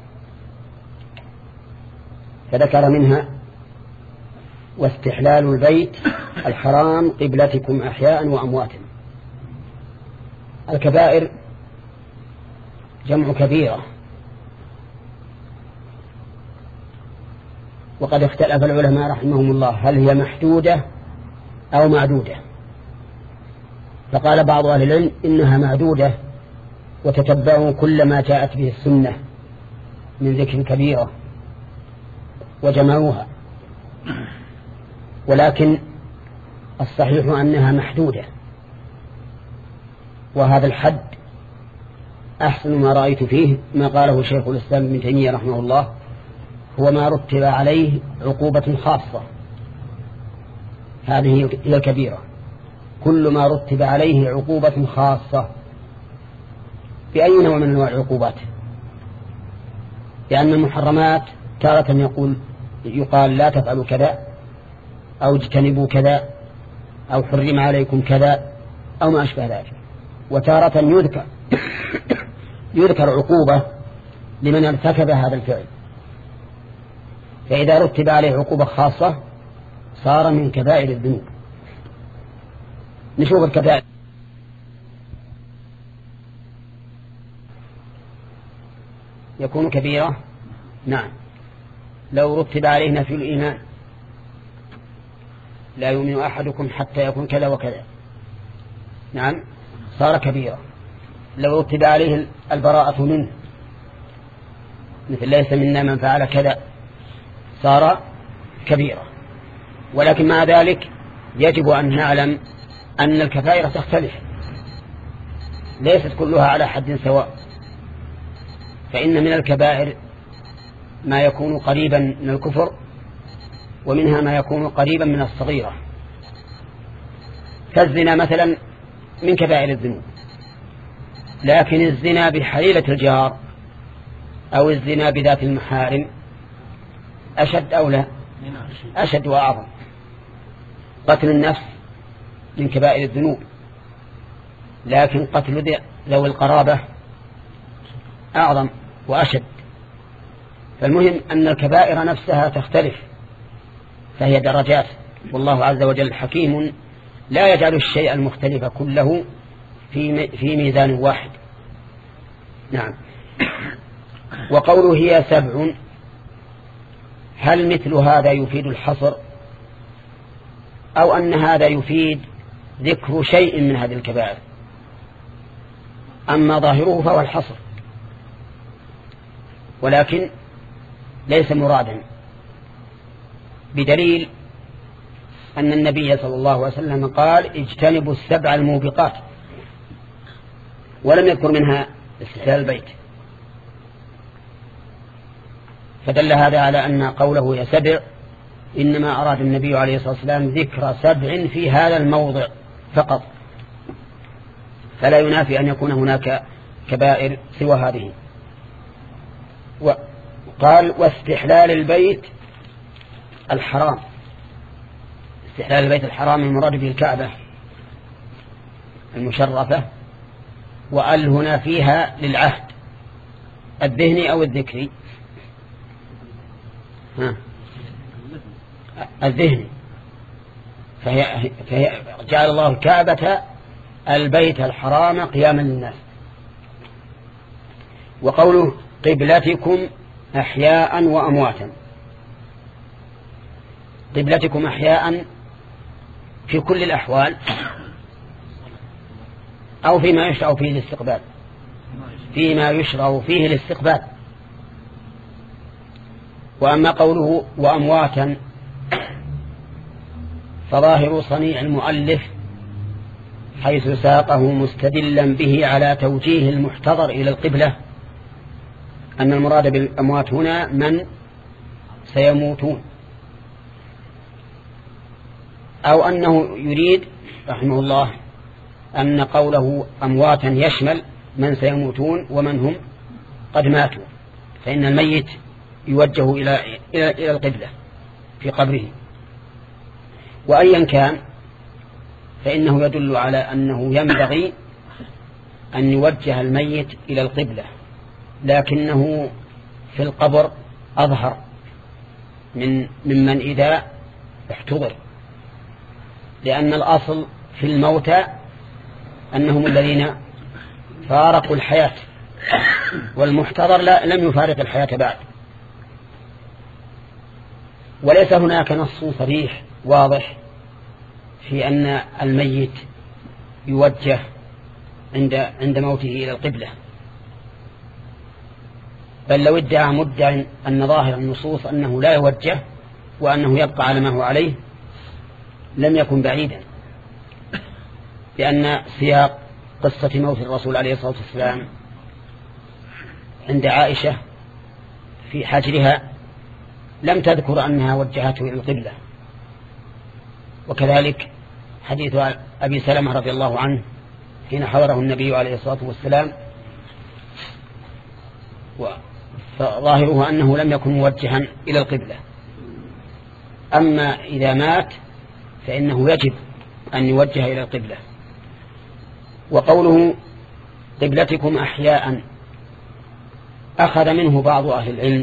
فذكر منها: واستحلال البيت الحرام قبلتكم أحياء وأمواتا. الكبائر جمع كبيرة، وقد اختلف العلماء رحمهم الله هل هي محدودة أو معدودة. فقال بعض أهل العلم إنها معدودة، وتتبعوا كل ما جاءت به السنة من ذكر كبيرة وجمعوها، ولكن الصحيح أنها محدودة، وهذا الحد أحسن ما رأيت فيه ما قاله شيخ الإسلام ابن تيمية رحمه الله هو ما رتب عليه عقوبة خاصة، هذه هي الكبيرة. كل ما رتب عليه عقوبة خاصة بأي نوع من أنواع العقوبات، لأن المحرمات تارة يقول يقال لا تفعلوا كذا أو اجتنبوا كذا أو حرم عليكم كذا أو ما أشبه ذلك، وتارة يذكر يذكر عقوبة لمن ارتكب هذا الفعل، فإذا رتب عليه عقوبة خاصة صار من كبائر الذنوب. نشوف الكبائر. يكون كبيرة، نعم، لو رتب عليه نفي الإيمان، لا يؤمن أحدكم حتى يكون كذا وكذا، نعم، صار كبيرة. لو رتب عليه البراءة منه، مثل ليس منا من فعل كذا، صار كبيرة. ولكن مع ذلك يجب أن نعلم أن الكبائر تختلف، ليست كلها على حد سواء، فإن من الكبائر ما يكون قريبا من الكفر، ومنها ما يكون قريبا من الصغيرة، كالزنا مثلا من كبائر الذنوب، لكن الزنا بحليلة الجار أو الزنا بذات المحارم أشد أو لا؟ أشد وأعظم. قتل النفس من كبائر الذنوب، لكن قتل ذوي القرابة أعظم وأشد. فالمهم أن الكبائر نفسها تختلف، فهي درجات، والله عز وجل حكيم لا يجعل الشيء المختلف كله في في ميزان واحد. نعم. وقوله هي سبع، هل مثل هذا يفيد الحصر أو أن هذا يفيد ذكر شيء من هذه الكبائر؟ أما ظاهره فهو الحصر، ولكن ليس مرادا، بدليل أن النبي صلى الله عليه وسلم قال اجتنبوا السبع الموبقات، ولم يذكر منها استحلال البيت، فدل هذا على أن قوله يا سبع إنما أراد النبي عليه الصلاة والسلام ذكر سبع في هذا الموضع فقط، فلا ينافي أن يكون هناك كبائر سوى هذه. وقال واستحلال البيت الحرام، استحلال البيت الحرام المراد به الكعبة المشرفة، وأل هنا فيها للعهد الذهني أو الذكري؟ ها. الذهني، فهي, فهي جعل الله الكعبة البيت الحرام قياما للناس. وقوله قبلتكم أحياء وأمواتا، قبلتكم أحياء في كل الأحوال أو فيما يشرع فيه الاستقبال؟ فيما يشرع فيه الاستقبال. وأما قوله وأمواتا فظاهر صنيع المؤلف حيث ساقه مستدلا به على توجيه المحتضر إلى القبلة أن المراد بالأموات هنا من سيموتون، أو أنه يريد رحمه الله أن قوله أمواتا يشمل من سيموتون ومن هم قد ماتوا، فإن الميت يوجه إلى إلى القبلة في قبره. وأيا كان فإنه يدل على أنه ينبغي أن يوجه الميت إلى القبلة، لكنه في القبر أظهر من ممن إذا احتضر، لأن الأصل في الموتى أنهم الذين فارقوا الحياة، والمحتضر لا لم يفارق الحياة بعد. وليس هناك نص صريح واضح في أن الميت يوجه عند عند موته إلى القبلة، بل لو ادعى مدع أن ظاهر النصوص أنه لا يوجه وأنه يبقى على ما هو عليه لم يكن بعيدا، لأن سياق قصة موت الرسول عليه الصلاة والسلام عند عائشة في حجرها لم تذكر أنها وجهته إلى القبلة. وكذلك حديث أبي سلمة رضي الله عنه حين حضره النبي عليه الصلاة والسلام، فظاهره أنه لم يكن موجها إلى القبلة. أما إذا مات فإنه يجب أن يوجه إلى القبلة. وقوله قبلتكم أحياء أخذ منه بعض أهل العلم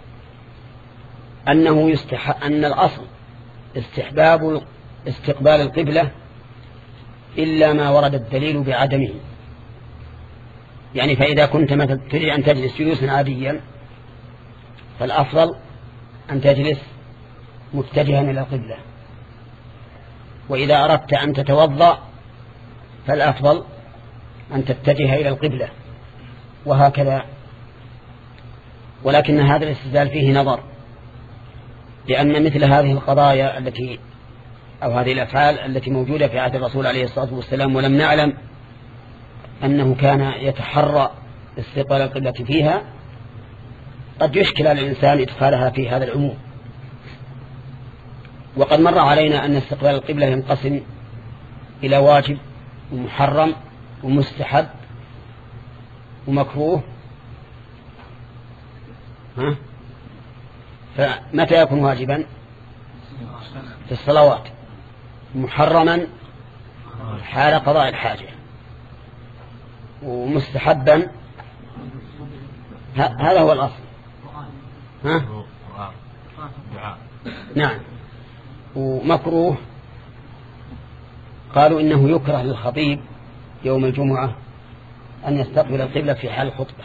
أنه يستح... أن الأصل استحباب استقبال القبلة إلا ما ورد الدليل بعدمه. يعني فإذا كنت مثلا تريد أن تجلس جلوسا عاديا فالأفضل أن تجلس متجها إلى القبلة، وإذا أردت أن تتوضأ فالأفضل أن تتجه إلى القبلة، وهكذا. ولكن هذا الاستدلال فيه نظر، لأن مثل هذه القضايا التي أو هذه الأفعال التي موجودة في عهد الرسول عليه الصلاة والسلام ولم نعلم أنه كان يتحرى استقبال القبلة فيها، قد يشكل على الإنسان إدخالها في هذا العموم. وقد مر علينا أن استقبال القبلة ينقسم إلى واجب ومحرم ومستحب ومكروه. ها؟ فمتى يكون واجبا؟ في الصلوات، محرما حال قضاء الحاجة، ومستحبا هذا هو الأصل. ها؟ نعم. ومكروه قالوا إنه يكره للخطيب يوم الجمعة أن يستقبل القبلة في حال الخطبة،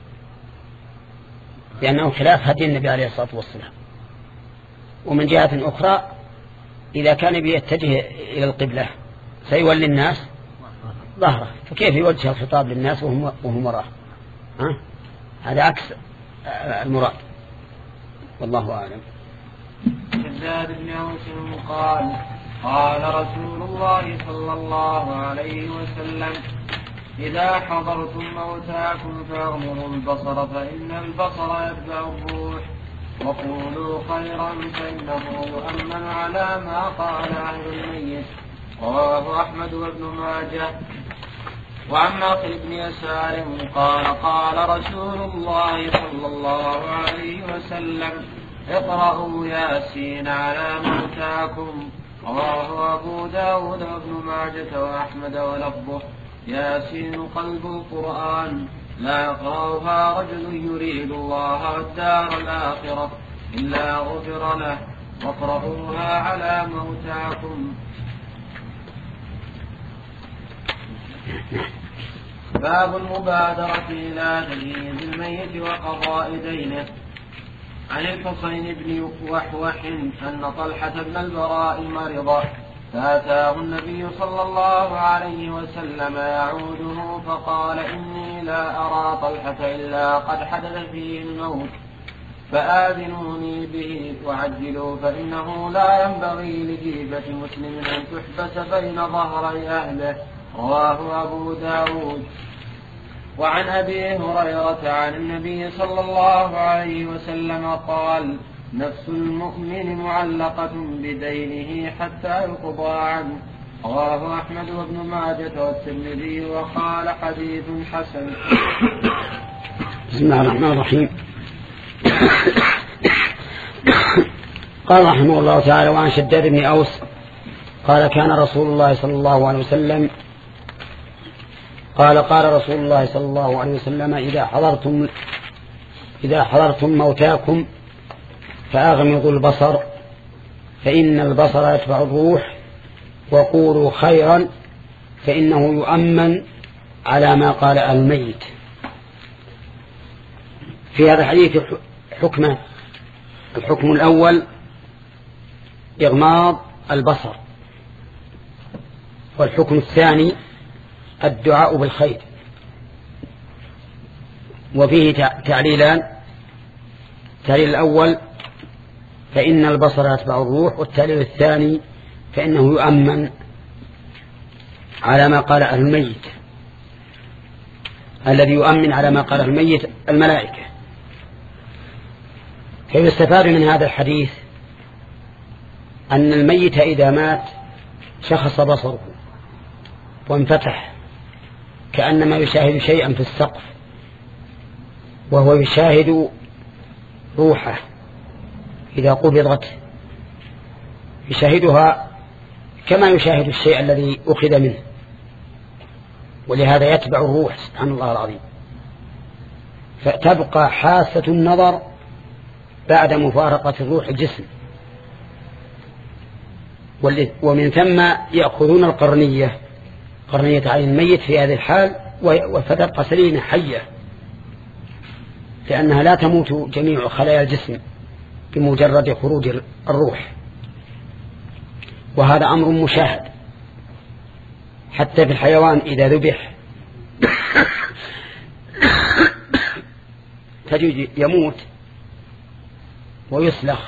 لأنه خلاف هدي النبي عليه الصلاة والسلام. ومن جهة أخرى إذا كان بيتجه إلى القبلة سيولي الناس ظهره، فكيف يوجه الخطاب للناس وهم, وهم وراه؟ ها؟ هذا عكس المراد، والله أعلم. شداد بن أوس قال قال رسول الله صلى الله عليه وسلم إذا حضرتم موتاكم فاغمروا البصر فإن البصر يتبع الروح، وقولوا خيرا فإنه يؤمن على ما قال أهل الميت. رواه أحمد وابن ماجه. وعن معقل بن يسار قال قال رسول الله صلى الله عليه وسلم اقرأوا ياسين على موتاكم. رواه أبو داود وابن ماجة وأحمد ولفظه ياسين قلب القرآن لا يقرأها رجل يريد الله والدار الآخرة إلا غفر له، واقرأوها على موتاكم. باب المبادرة إلى تجهيز الميت وقضاء دينه. عن الحسين بن وحوح أن طلحة بن البراء مرض فأتاه النبي صلى الله عليه وسلم يعوده فقال إني لا أرى طلحة إلا قد حدث فيه الموت فآذنوني به وعجلوا، فإنه لا ينبغي لجيبة مسلم أن تحبس بين ظهري أهله. رواه أبو داود. وعن أبي هريرة عن النبي صلى الله عليه وسلم قال نفس المؤمن معلقة بدينه حتى يقضى عنه. رواه أحمد وابن ماجة والترمذي وقال حديث حسن. بسم الله الرحمن الرحيم. قال رحمه الله تعالى وعن شداد بن أوس قال كان رسول الله صلى الله عليه وسلم قال قال رسول الله صلى الله عليه وسلم إذا حضرتم إذا حضرتم موتاكم فأغمضوا البصر فإن البصر يتبع الروح، وقولوا خيرا فإنه يؤمن على ما قال الميت. في هذا الحديث حكمان: الحكم الأول إغماض البصر، والحكم الثاني الدعاء بالخير. وفيه تعليلان: التعليل الأول فإن البصر يتبع الروح، والتعليل الثاني فإنه يؤمن على ما قال الميت. الذي يؤمن على ما قال الميت الملائكة. فيستفاد من هذا الحديث أن الميت إذا مات شخص بصره وانفتح كأنما يشاهد شيئا في السقف، وهو يشاهد روحه إذا قبضت، يشاهدها كما يشاهد الشيء الذي أخذ منه، ولهذا يتبع الروح سبحان الله العظيم. فتبقى حاسة النظر بعد مفارقة الروح الجسم، ومن ثم يأخذون القرنية قرنية عين الميت في هذه الحال وفتبقى سليمة حية، لأنها لا تموت جميع خلايا الجسم بمجرد خروج الروح. وهذا أمر مشاهد حتى في الحيوان إذا ذبح تجد يموت ويسلخ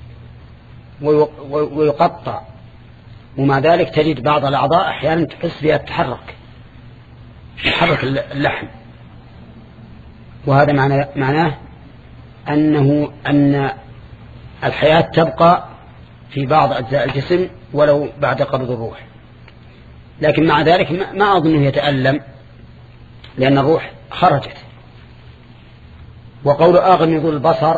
ويقطع، ومع ذلك تجد بعض الأعضاء أحيانا تحس بها تتحرك تحرك اللحم. وهذا معناه, معناه أنه أن الحياة تبقى في بعض أجزاء الجسم ولو بعد قبض الروح، لكن مع ذلك ما أظنه يتألم لأن الروح خرجت. وقول أغمض البصر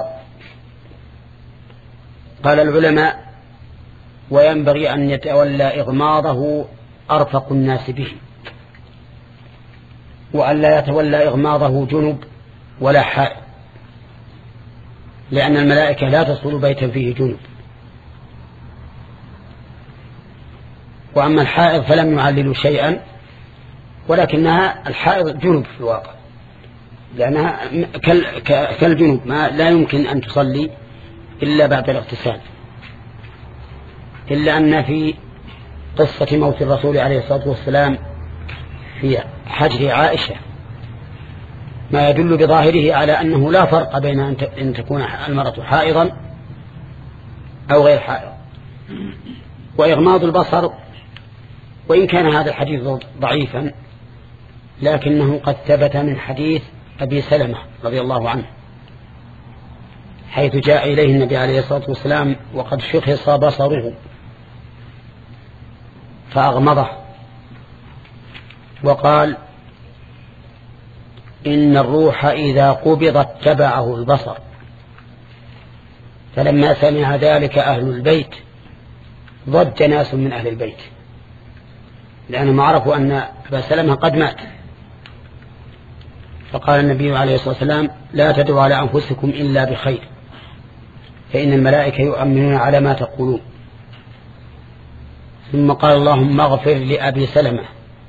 قال العلماء وينبغي أن يتولى إغماضه أرفق الناس به، وأن لا يتولى إغماضه جنب ولا حائض، لأن الملائكة لا تصل بيتا فيه جنب. وأما الحائض فلم يعللوا شيئا، ولكنها الحائض جنب في الواقع، لأنها كالجنب ما لا يمكن أن تصلي إلا بعد الاغتسال، إلا أن في قصة موت الرسول عليه الصلاة والسلام في حجر عائشة ما يدل بظاهره على أنه لا فرق بين أن تكون المرأة حائضا أو غير حائض. وإغماض البصر وإن كان هذا الحديث ضعيفا لكنه قد ثبت من حديث أبي سلمة رضي الله عنه، حيث جاء إليه النبي عليه الصلاة والسلام وقد شخص بصره فأغمضه وقال إن الروح إذا قبضت تبعه البصر. فلما سمع ذلك أهل البيت ضج ناس من أهل البيت، لأنهم عرفوا أن أبا سلمة قد مات. فقال النبي عليه الصلاة والسلام لا تدعوا على أنفسكم إلا بخير، فإن الملائكة يؤمنون على ما تقولون. ثم قال اللهم اغفر لأبي سلمة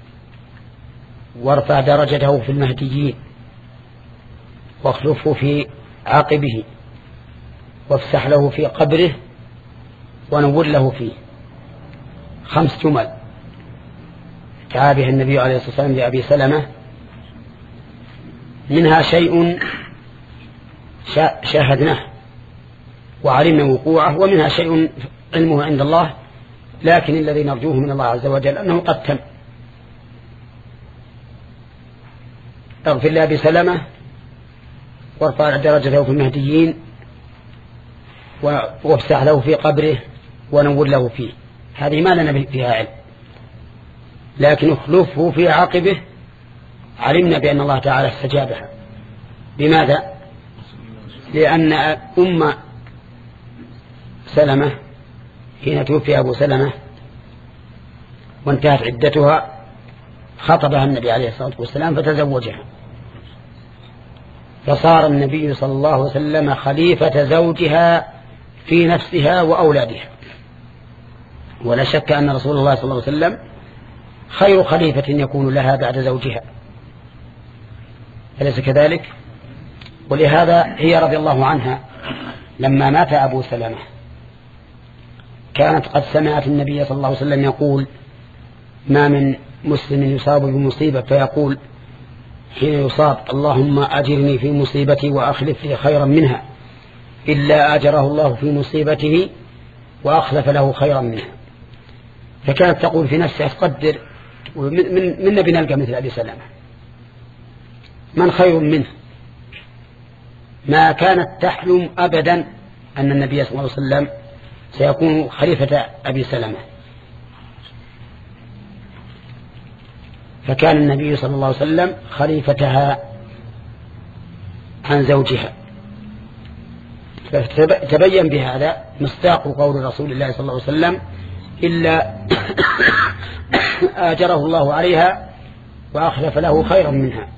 وارفع درجته في المهديين واخلفه في عاقبه وافسح له في قبره ونور له فيه. خمس جمل دعا بها النبي عليه الصلاة والسلام لأبي سلمة، منها شيء شاهدناه وعلمنا وقوعه، ومنها شيء علمه عند الله، لكن الذي نرجوه من الله عز وجل أنه قد تم. اغفر لأبي سلمة وارفع درجته في المهديين وافسح له في قبره ونور له فيه. هذه ما لنا فيها علم، لكن اخلفه في عاقبه علمنا بأن الله تعالى استجابها. لماذا؟ لأن أم سلمة حين توفي أبو سلمة وانتهت عدتها خطبها النبي عليه الصلاة والسلام فتزوجها، فصار النبي صلى الله عليه وسلم خليفة زوجها في نفسها وأولادها. ولا شك أن رسول الله صلى الله عليه وسلم خير خليفة يكون لها بعد زوجها، أليس كذلك؟ ولهذا هي رضي الله عنها لما مات أبو سلمة كانت قد سمعت النبي صلى الله عليه وسلم يقول ما من مسلم يصاب بمصيبة فيقول حين يصاب اللهم أجرني في مصيبتي وأخلف لي خيرا منها إلا أجره الله في مصيبته وأخلف له خيرا منها. فكانت تقول في نفسها تقدر من, من, من نبي نلقى مثل أبي سلمة من خير منه، ما كانت تحلم أبدا أن النبي صلى الله عليه وسلم سيكون خليفة أبي سلمة، فكان النبي صلى الله عليه وسلم خليفتها عن زوجها، فتبين بهذا مصداق قول رسول الله صلى الله عليه وسلم إلا آجره الله عليها وأخلف له خيرا منها.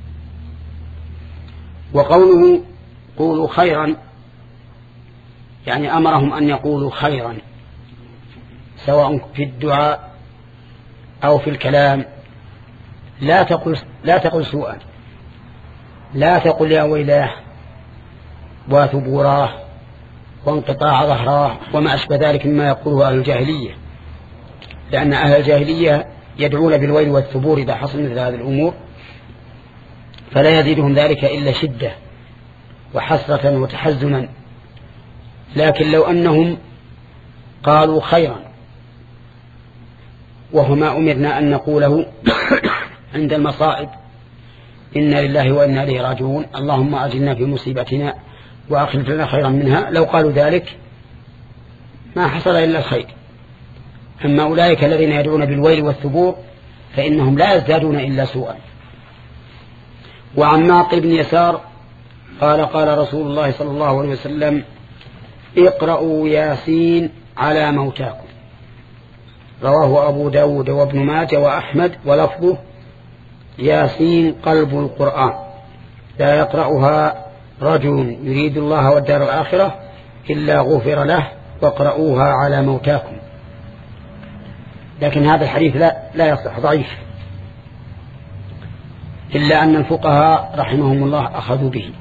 وقوله قولوا خيرا يعني أمرهم أن يقولوا خيرا سواء في الدعاء أو في الكلام. لا تقل, لا تقل سوءا، لا تقل يا ويلاه وثبوراه وانقطاع ظهراه وما أشبه ذلك مما يقوله أهل الجاهلية، لأن أهل الجاهلية يدعون بالويل والثبور إذا حصل مثل هذه الأمور، فلا يزيدهم ذلك إلا شدة وحسرة وتحزنا. لكن لو أنهم قالوا خيرا وهو ما أمرنا أن نقوله عند المصائب إنا لله وإنا إليه راجعون، اللهم أجلنا في مصيبتنا وأخلف لنا خيرا منها، لو قالوا ذلك ما حصل إلا الخير. أما أولئك الذين يدعون بالويل والثبور فإنهم لا يزدادون إلا سوءا. وعن معقل بن يسار قال قال رسول الله صلى الله عليه وسلم اقرأوا ياسين على موتاكم، رواه أبو داود وابن ماجه وأحمد، ولفظه ياسين قلب القرآن لا يقرأها رجل يريد الله والدار الآخرة إلا غفر له واقرأوها على موتاكم. لكن هذا الحديث لا, لا يصح، ضعيف، إلا أن الفقهاء رحمهم الله أخذوا به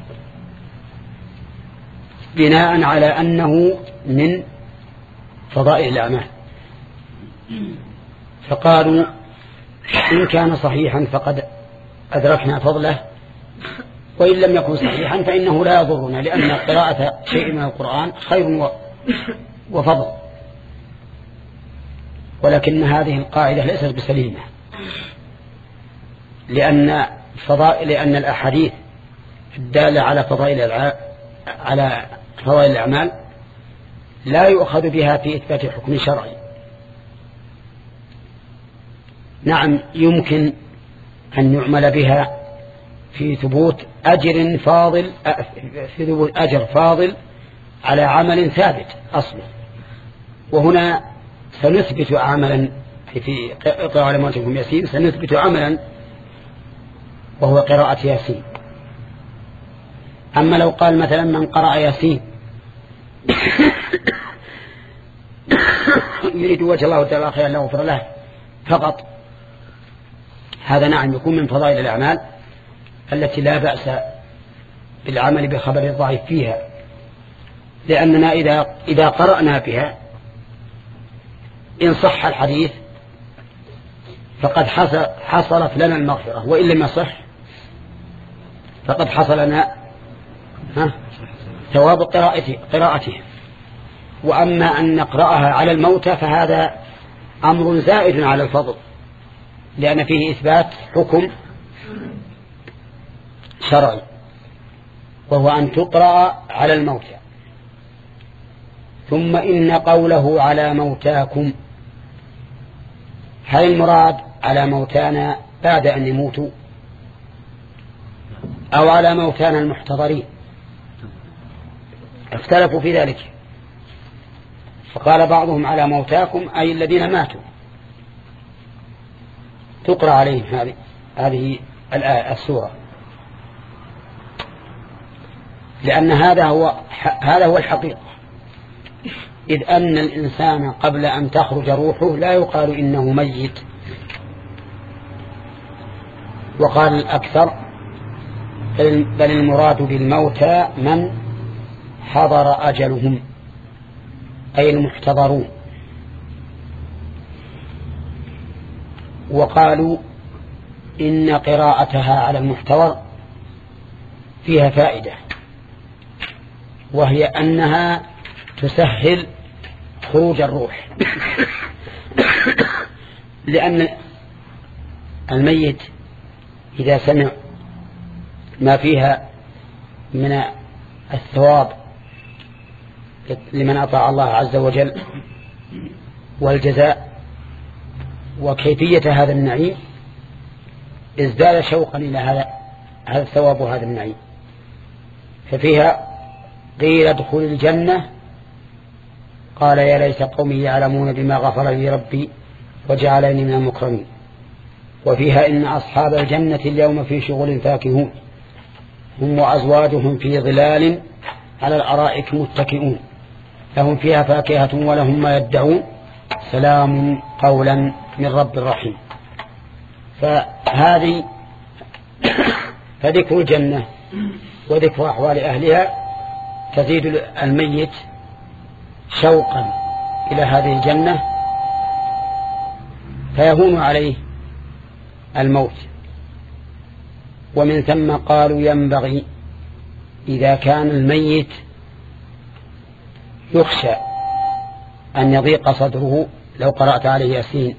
بناء على أنه من فضائل الأعمال، فقالوا إن كان صحيحا فقد أدركنا فضله، وإن لم يكن صحيحا فإنه لا يضرنا، لأن قراءة شيء من القرآن خير وفضل. ولكن هذه القاعدة ليست بسليمة، لأن فضائل لأن الأحاديث الدالة على فضائل على فضائل الأعمال لا يؤخذ بها في إثبات حكم شرعي. نعم يمكن أن يعمل بها في ثبوت أجر فاضل في ثبوت أجر فاضل على عمل ثابت أصله، وهنا سنثبت عملا في قراءة على موتكم ياسين، سنثبت عملا وهو قراءة ياسين. أما لو قال مثلا من قرأ ياسين يريد وجه الله تعالى خيرا له وغفر له فقط، هذا نعم يكون من فضائل الأعمال التي لا بأس بالعمل بخبر الضعيف فيها، لأننا إذا, إذا قرأنا بها إن صح الحديث فقد حصلت لنا المغفرة، وإن لم يصح فقد حصل لنا ثواب قراءته. وأما أن نقرأها على الموتى فهذا أمر زائد على الفضل، لأن فيه إثبات حكم شرعي وهو أن تقرأ على الموتى. ثم إن قوله على موتاكم، هل المراد على موتانا بعد أن يموتوا أو على موتانا المحتضرين؟ اختلفوا في ذلك، فقال بعضهم على موتاكم أي الذين ماتوا تقرأ عليهم هذه هذه الآية السورة، لأن هذا هو هذا هو الحقيقة، إذ أن الإنسان قبل أن تخرج روحه لا يقال إنه ميت. وقال الأكثر بل المراد بالموتى من حضر أجلهم أي المحتضرون. وقالوا إن قراءتها على المحتضر فيها فائدة، وهي أنها تسهل خروج الروح، لأن الميت إذا سمع ما فيها من الثواب لمن أطاع الله عز وجل، والجزاء وكيفية هذا النعيم ازداد شوقا إلى هذا هذا الثواب وهذا النعيم. ففيها قيل ادخل الجنة قال يا ليت قومي يعلمون بما غفر لي ربي وجعلني من المكرمين. وفيها إن أصحاب الجنة اليوم في شغل فاكهون هم وأزواجهم في ظلال على الأرائك متكئون لهم فيها فاكهة ولهم ما يدعون سلام قولا من رب رحيم. فهذه فذكر الجنة وذكر أحوال أهلها تزيد الميت شوقا إلى هذه الجنة فيهون عليه الموت. ومن ثم قالوا ينبغي إذا كان الميت يخشى أن يضيق صدره لو قرأت عليه ياسين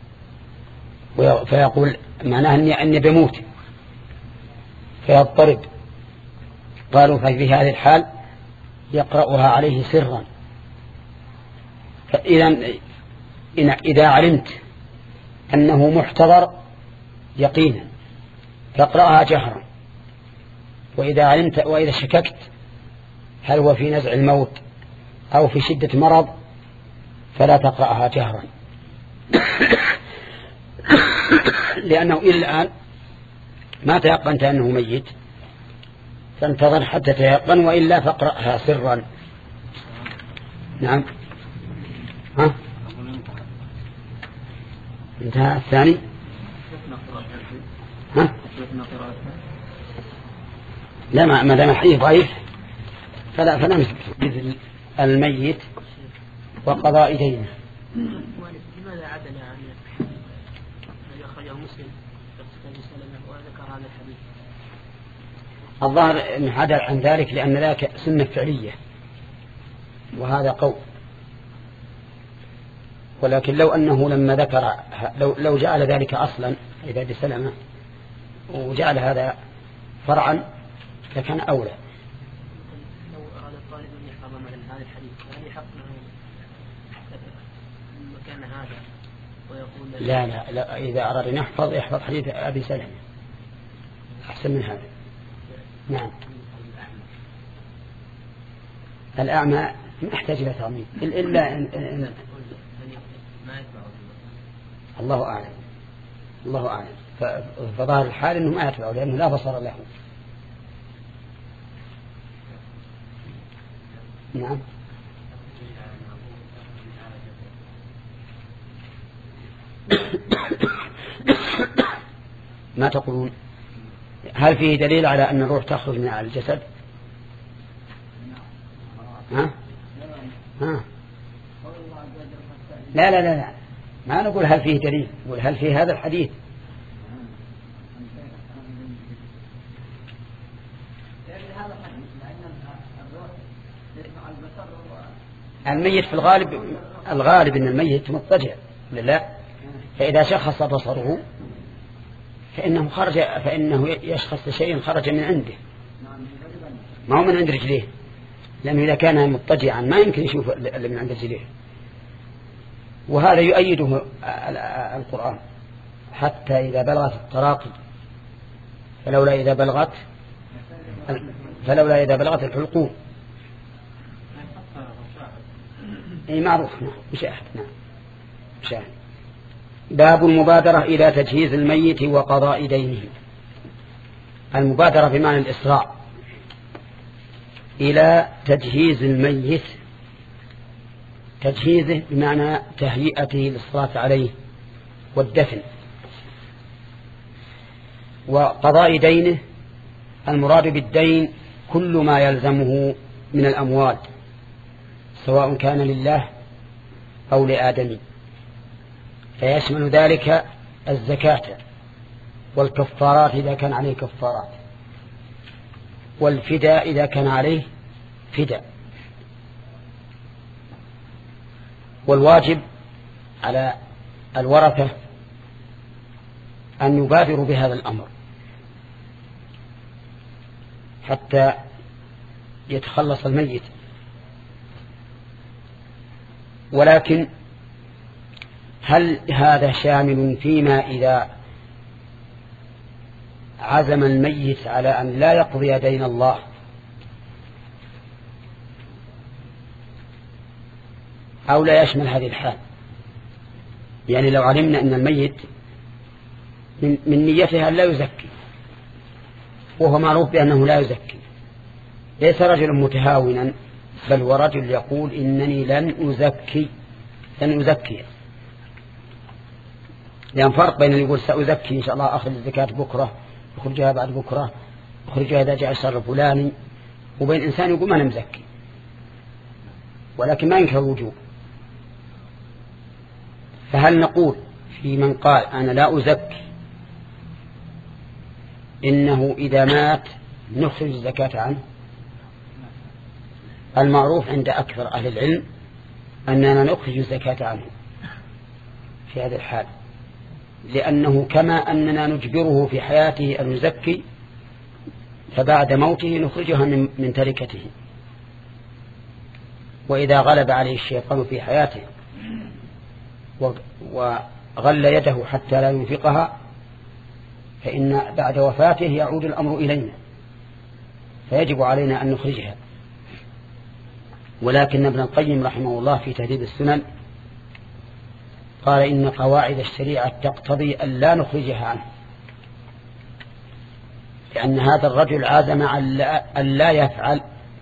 فيقول معناه أني, أني بموت فيضطرب، قالوا في هذه الحال يقرأها عليه سرا. فإذا إذا علمت أنه محتضر يقينا فاقرأها جهرا، وإذا علمت وإذا شككت هل هو في نزع الموت أو في شدة مرض فلا تقرأها جهرا لأنه إلى الآن ما تيقنت أنه ميت فانتظر حتى تيقن، وإلا فاقرأها سرا. نعم. ها؟ انتهى الثاني. ها؟ لا ما دام حديث ضعيف فلا فلا نثبت الميت وقضاء دينه. لماذا عدل عن الذي أخرجه مسلم وذكر هذا الحديث؟ الظاهر أن عدل عن ذلك لأن ذاك سنة فعلية وهذا قول، ولكن لو أنه لما ذكر لو, لو جعل ذلك أصلا إذا بسلمة وجعل هذا فرعا لكان أولى. لو أراد الطالب أن يحفظ مثلا هذا الحديث هل يحق مكان هذا ويقول لا, لا لا إذا أراد أن يحفظ يحفظ حديث أبي سلمة أحسن من هذا. نعم. الأعمى ما يحتاج إلى تعميم إلا إن, إن الله أعلم الله أعلم. فظاهر الحال أنه ما يتبعه لأنه لا بصر له. نعم. ما تقولون؟ هل فيه دليل على أن الروح تخرج من الجسد؟ ها؟ ها؟ لا لا لا لا ما نقول هل فيه دليل، نقول هل فيه هذا الحديث. الميت في الغالب الغالب أن الميت مضطجع لا، فإذا شخص بصره فإنه خرج فإنه يشخص شيء خرج من عنده ما هو من عند رجليه، لأنه إذا كان مضطجعا ما يمكن يشوف اللي من عند رجليه. وهذا يؤيده القرآن حتى إذا بلغت التراقي فلولا إذا بلغت فلولا إذا بلغت الحلقوم. أي معروف. نعم مشاهد. نعم مشاهد. باب المبادرة إلى تجهيز الميت وقضاء دينه. المبادرة بمعنى الإسراع إلى تجهيز الميت، تجهيزه بمعنى تهيئته للصلاة عليه والدفن. وقضاء دينه المراد بالدين كل ما يلزمه من الأموال سواء كان لله أو لآدمي، فيشمل ذلك الزكاة والكفارات إذا كان عليه كفارات، والفداء إذا كان عليه فداء. والواجب على الورثة أن يبادروا بهذا الأمر حتى يتخلص الميت ولكن هل هذا شامل فيما إذا عزم الميت على أن لا يقضي دين الله أو لا يشمل هذه الحال؟ يعني لو علمنا أن الميت من, من نيتها لا يزكي، وهو معروف بأنه لا يزكي، ليس رجل متهاونا، بل ورجل يقول إنني لن أزكي لن أزكي لأن فرق بين اللي يقول سأزكي إن شاء الله أخرج الزكاة بكرة، أخرجها بعد بكرة، أخرجها إذا جاء الشهر الفلاني، وبين إنسان يقول ما أنا مزكي ولكن ما ينكر الوجوب. فهل نقول في من قال أنا لا أزكي إنه إذا مات نخرج الزكاة عنه؟ المعروف عند أكثر أهل العلم أننا نخرج الزكاة عنه في هذه الحال، لأنه كما أننا نجبره في حياته أن يزكي فبعد موته نخرجها من, من تركته. وإذا غلب عليه الشيطان في حياته وغل يده حتى لا ينفقها فإن بعد وفاته يعود الأمر إلينا، فيجب علينا أن نخرجها. ولكن ابن القيم رحمه الله في تهذيب السنن قال إن قواعد الشريعة تقتضي أن لا نخرجها عنه، لأن هذا الرجل عازم أن لا يفعل،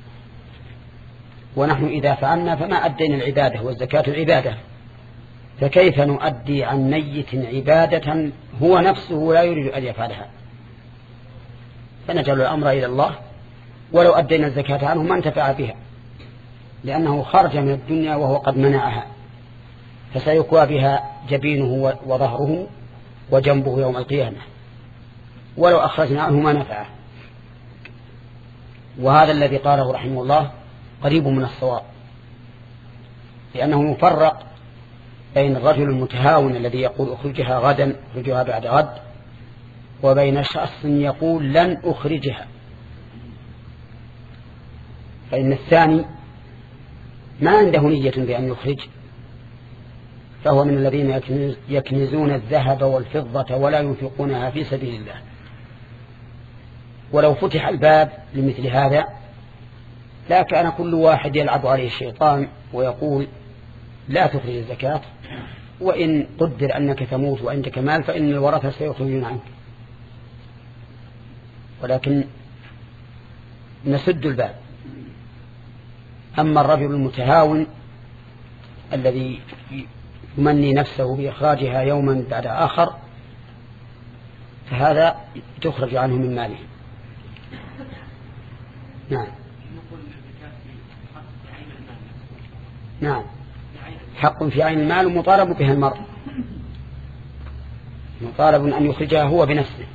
ونحن إذا فعلنا فما أدينا العبادة، والزكاة العبادة، فكيف نؤدي عن ميت عبادة هو نفسه لا يريد أن يفعلها؟ فنجعل الأمر إلى الله، ولو أدينا الزكاة عنه ما انتفع بها، لأنه خرج من الدنيا وهو قد منعها، فسيكوى بها جبينه وظهره وجنبه يوم القيامة، ولو أخرجنا عنه ما نفعه. وهذا الذي قاله رحمه الله قريب من الصواب، لأنه يفرق بين الرجل المتهاون الذي يقول أخرجها غدا أخرجها بعد غد، وبين شخص يقول لن أخرجها. فإن الثاني ما عنده نية بأن يخرج، فهو من الذين يكنزون الذهب والفضة ولا ينفقونها في سبيل الله. ولو فتح الباب لمثل هذا لا كان كل واحد يلعب عليه الشيطان ويقول لا تخرج الزكاة، وإن قدر أنك تموت وعندك مال فإن الورثة سيخرجون عنك. ولكن نسد الباب. أما الرجل المتهاون الذي يمني نفسه بإخراجها يوما بعد آخر فهذا تخرج عنه من ماله. نعم نعم حق في عين المال ومطالب بها المرء، مطالب أن يخرجها هو بنفسه.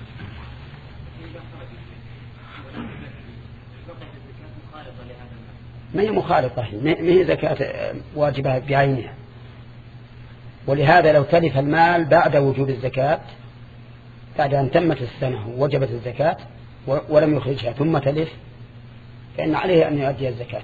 ما هي مخالطة، ما هي زكاة واجبة بعينها. ولهذا لو تلف المال بعد وجوب الزكاة، بعد أن تمت السنة ووجبت الزكاة ولم يخرجها ثم تلف، فإن عليه أن يؤدي الزكاة.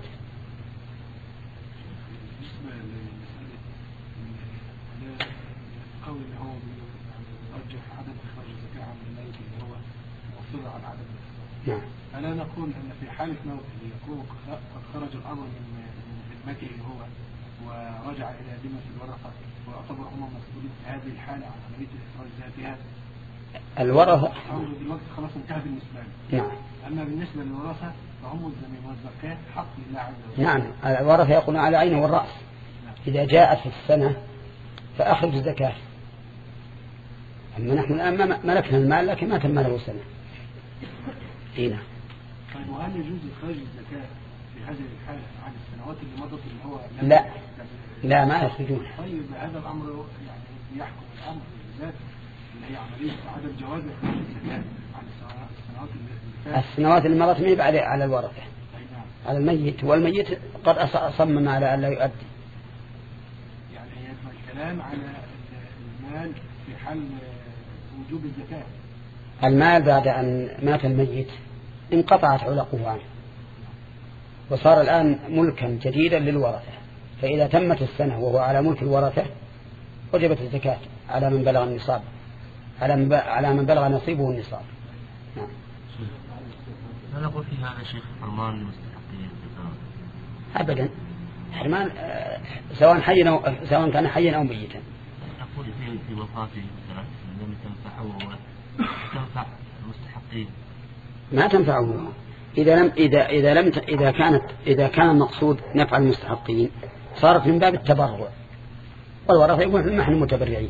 نعم. ألا نقول أن في حالة موته يكون قد خرج الأمر من خدمته هو ورجع إلى ذمة الورثة، ويعتبر هم مسؤولين في هذه الحالة عن عملية الإخراج ذاتها؟ الورثة دلوقتي خلاص انتهى بالنسبة لهم. نعم. أما بالنسبة للورثة فهم ملزمين، والزكاة حق لله عز وجل. نعم، الورثة يقولون على عينه والرأس. إذا جاءت في السنة فأخرج الزكاة. أما نحن الآن ملكنا المال لكن ما تم له سنة. هنا. طيب وهل يجوز إخراج الزكاة في هذه الحالة عن السنوات اللي مضت اللي هو لا لا ما يخرجون؟ طيب هذا الأمر يعني يحكم الأمر بالذات اللي هي عملية عدم جواز إخراج الزكاة عن السنوات اللي السنوات اللي مضت ما بعد على الورثة، على الميت، والميت قد أصمم على أن لا يؤدي. يعني يجب الكلام على المال في حال وجوب الزكاة. المال بعد أن مات الميت انقطعت علقه عنه وصار الآن ملكا جديدا للورثة، فإذا تمت السنة وهو على ملك الورثة وجبت الزكاة على من بلغ النصاب، على من بلغ نصيبه النصاب. نعم. هل نقول في هذا شيخ حرمان لمستحقين؟ أبدا، حرمان سواء حيا أو سواء كان حيا أو ميتا. نقول في في وفاته مثلا لم تنفعه تنفع المستحقين. ما تنفعه إذا لم إذا إذا لم إذا كانت إذا كان المقصود نفع المستحقين صارت من باب التبرع، والورثة يقول نحن متبرعين.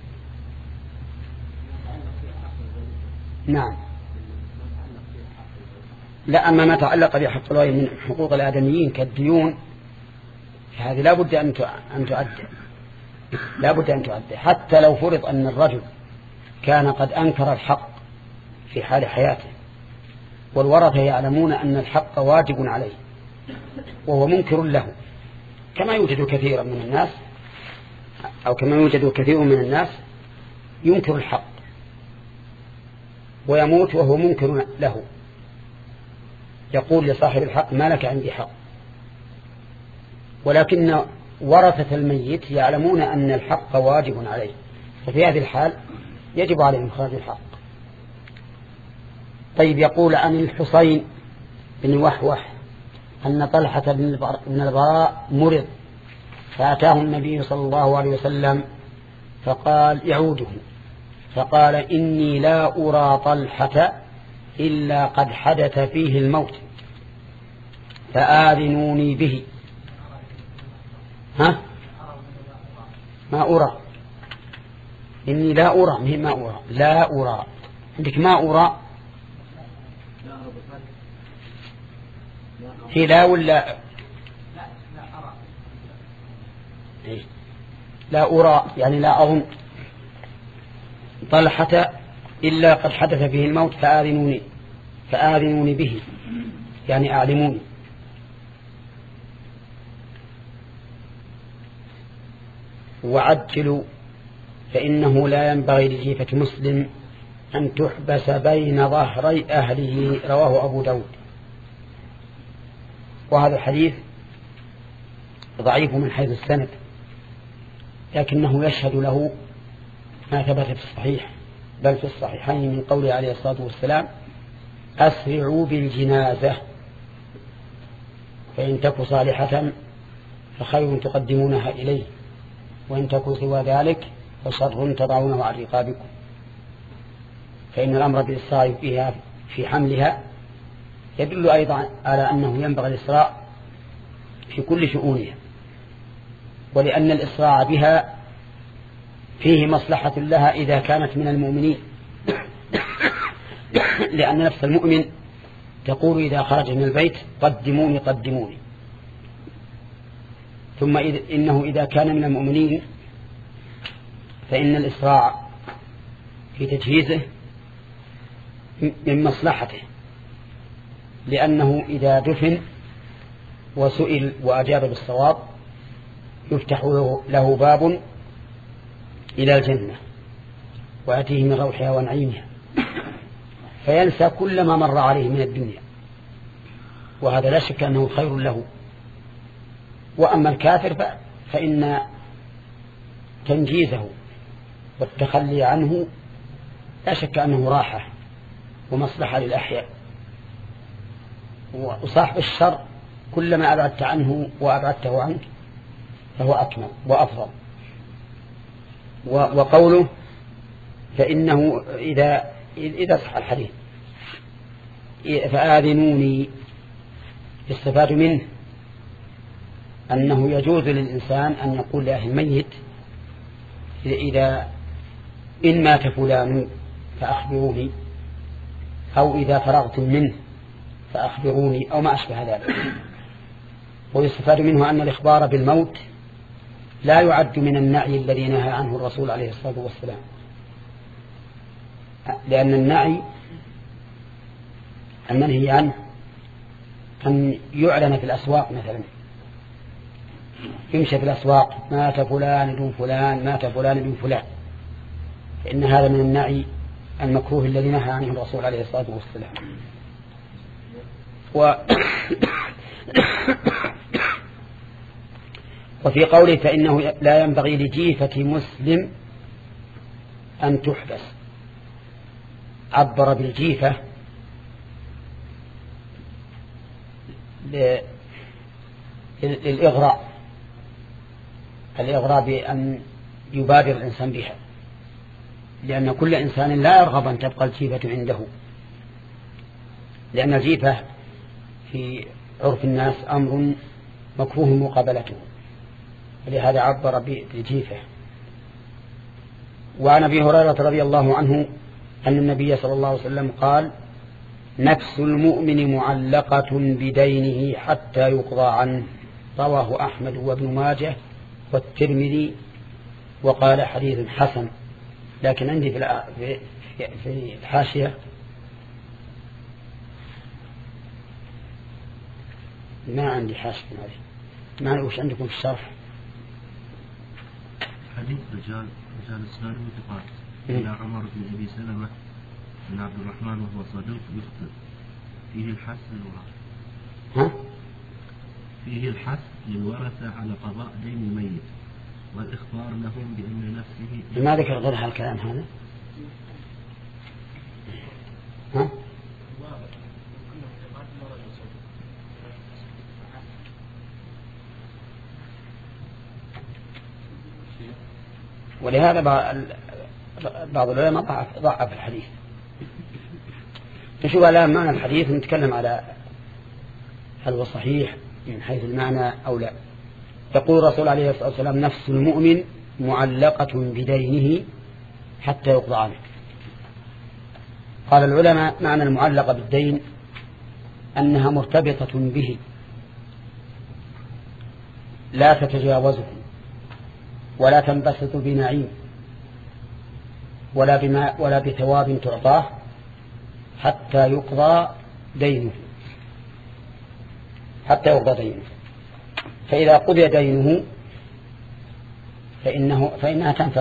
نعم. لا، أما ما تعلق بحق الله من حقوق الآدميين كالديون هذه لا بد أن أن تؤدى، لا بد أن تؤدى حتى لو فرض أن الرجل كان قد أنكر الحق في حال حياته والورثة يعلمون أن الحق واجب عليه وهو منكر له، كما يوجد كثير من الناس أو كما يوجد كثير من الناس ينكر الحق ويموت وهو منكر له، يقول لصاحب الحق ما لك عندي حق، ولكن ورثة الميت يعلمون أن الحق واجب عليه، ففي هذه الحال يجب عليهم إخراج الحق. طيب، يقول عن الحصين بن وحوح أن طلحة بن البراء مرض فأتاه النبي صلى الله عليه وسلم فقال يعوده، فقال إني لا أرى طلحة إلا قد حدث فيه الموت فآذنوني به. ها؟ ما أرى، إني لا أرى، مهم ما أرى، لا أرى، عندك ما أرى هي لا ولا إيه؟ لا أرى يعني لا أظن طلحة إلا قد حدث فيه الموت فآذنوني فآذنوني به يعني أعلموني. وعجلوا فإنه لا ينبغي لجيفة مسلم أن تحبس بين ظهري أهله، رواه أبو داود. وهذا الحديث ضعيف من حيث السند، لكنه يشهد له ما ثبت في الصحيح بل في الصحيحين من قوله عليه الصلاة والسلام أسرعوا بالجنازة فإن تك صالحة فخير تقدمونها إليه وإن تك سوى ذلك فشر تضعونه عن رقابكم، فإن الأمر بالإسراع فيها في حملها يدل أيضا على أنه ينبغي الإسراع في كل شؤونها، ولأن الإسراع بها فيه مصلحة لها إذا كانت من المؤمنين، لأن نفس المؤمن تقول إذا خرج من البيت قدموني قدموني، ثم إنه إذا كان من المؤمنين فإن الإسراع في تجهيزه من مصلحته، لأنه إذا دفن وسئل وأجاب بالصواب يفتح له باب إلى الجنة ويأتيه من روحها ونعيمها فينسى كل ما مر عليه من الدنيا، وهذا لا شك أنه خير له. وأما الكافر فإن تنجيزه والتخلي عنه لا شك أنه راحة ومصلحة للأحياء، وصاحب الشر كلما أبعدت عنه وأبعدته عنك فهو أكمل وأفضل. وقوله فإنه إذا إذا صح الحديث فآذنوني يستفاد منه أنه يجوز للإنسان أن يقول لأهل الميت إذا إن مات فلان فأخبروني، أو إذا فرغتم منه فأخبروني، أو ما أشبه ذلك. ويستفاد منه أن الإخبار بالموت لا يعد من النعي الذي نهى عنه الرسول عليه الصلاة والسلام، لأن النعي المنهي عنه أن يعلن في الأسواق، مثلا يمشي في الأسواق مات فلان دون فلان مات فلان دون فلان، فإن هذا من النعي المكروه الذي نهى عنه الرسول عليه الصلاة والسلام. و وفي قوله فإنه لا ينبغي لجيفة مسلم أن تحبس، عبر بالجيفة للإغراء، الإغراء بأن يبادر الإنسان بها، لأن كل إنسان لا يرغب أن تبقى الجيفة عنده، لأن الجيفة في عرف الناس أمر مكروه مقابلته، ولهذا عبر بالجيفة. وعن أبي هريرة رضي الله عنه أن النبي صلى الله عليه وسلم قال: نفس المؤمن معلقة بدينه حتى يقضى عنه، رواه أحمد وابن ماجه والترمذي، وقال حديث حسن. لكن عندي في في الحاشية ما عندي حاشية هذه، ما أعرف وش عندكم في الشرح. حديث رجال رجال السناد متقاطع إلى عمر بن أبي سلمة بن عبد الرحمن وهو صدوق يخطئ، فيه الحث للورثة. ها؟ فيه الحث للورثة على قضاء دين الميت والإخبار لهم بأن نفسه. ما ذكر غير هالكلام هذا؟ ها؟ ولهذا بعض العلماء ضعف ضعف الحديث. نشوف الآن معنى الحديث، نتكلم على هل هو صحيح من حيث المعنى أو لا. يقول الرسول عليه الصلاة والسلام: نفس المؤمن معلقة بدينه حتى يقضى عنه. قال العلماء: معنى المعلقة بالدين أنها مرتبطة به لا تتجاوزه، ولا تنبسط بنعيم، ولا بما ولا بثواب تعطاه حتى يقضى دينه حتى يقضى دينه. فإذا قضي دينه فإنه فإنها تنفك.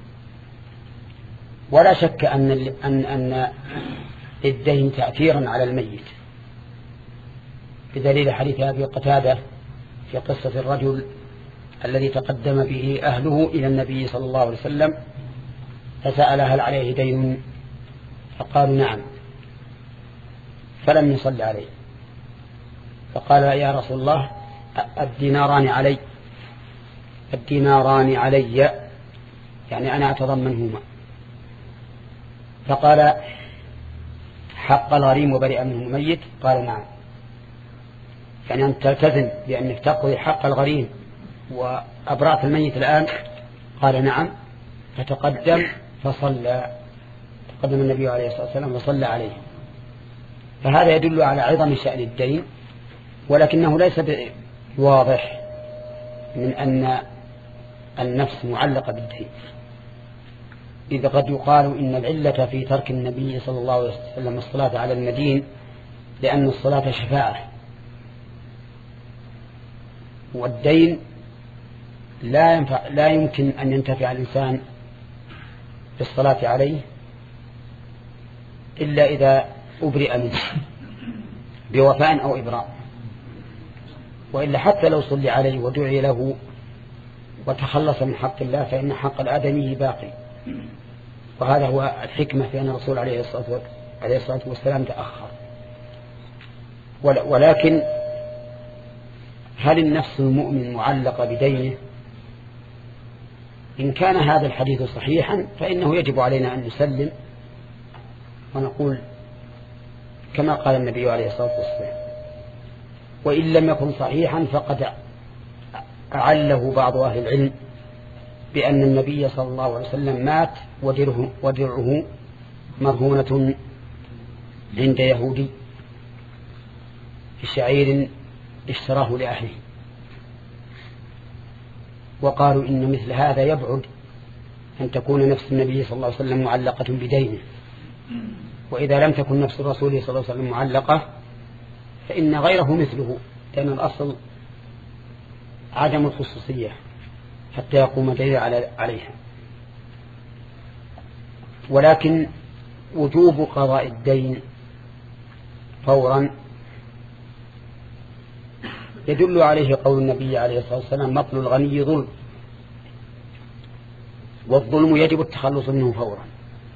ولا شك أن أن أن للدين تأثيرا على الميت، بدليل حديث أبي قتادة في قصة الرجل الذي تقدم به أهله إلى النبي صلى الله عليه وسلم فسأل هل عليه دين، فقالوا نعم، فلم يصل عليه، فقال: يا رسول الله الديناران علي الديناران علي يعني أنا أتضمنهما. فقال: حق الغريم وبرئ منه الميت؟ قال: نعم. يعني أن تلتزم بأنك تقضي حق الغريم وأبرأت الميت الآن؟ قال: نعم. فتقدم فصلى، تقدم النبي عليه الصلاة والسلام وصلى عليه. فهذا يدل على عظم شأن الدين، ولكنه ليس واضح من أن النفس معلقة بالدين، إذا قد يقال إن العلة في ترك النبي صلى الله عليه وسلم الصلاة على المدين لأن الصلاة شفاعة، والدين لا ينفع لا يمكن أن ينتفع الإنسان بالصلاة عليه إلا إذا أبرئ منه بوفاء أو إبراء، وإلا حتى لو صلي عليه ودعي له وتخلص من حق الله فإن حق الآدمي باقي. وهذا هو الحكمة في أن الرسول عليه الصلاة والسلام تأخر. ولكن هل النفس المؤمن معلقة بدينه؟ إن كان هذا الحديث صحيحا فإنه يجب علينا أن نسلم ونقول كما قال النبي عليه الصلاة والسلام. وإن لم يكن صحيحا فقد أعله بعض أهل العلم بأن النبي صلى الله عليه وسلم مات ودرعه, ودرعه مرهونة عند يهودي في شعير اشتراه لأهله، وقالوا إن مثل هذا يبعد أن تكون نفس النبي صلى الله عليه وسلم معلقة بدينه. وإذا لم تكن نفس الرسول صلى الله عليه وسلم معلقة فإن غيره مثله، لأن الأصل عدم الخصوصية حتى يقوم دليل عليها. ولكن وجوب قضاء الدين فورا يدل عليه قول النبي عليه الصلاة والسلام مطل الغني ظلم، والظلم يجب التخلص منه فورا.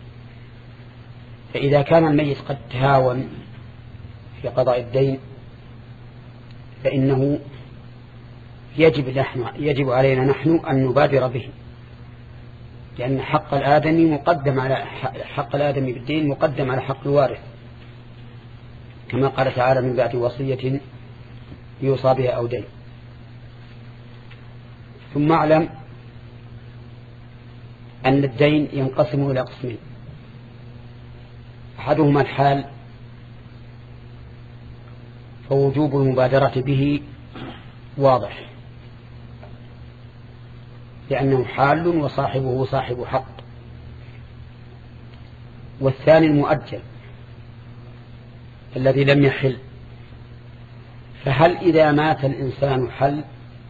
فإذا كان الميت قد تهاون في قضاء الدين فإنه يجب, نحن يجب علينا نحن أن نبادر به، لأن حق الآدمي مقدم على حق الآدمي بالدين مقدم على حق الوارث، كما قال تعالى من بعد وصية يوصى بها أو دين. ثم اعلم أن الدين ينقسم إلى قسمين، أحدهما الحال فوجوب المبادرة به واضح لأنه حال وصاحبه صاحب حق، والثاني المؤجل الذي لم يحل. فهل إذا مات الإنسان حل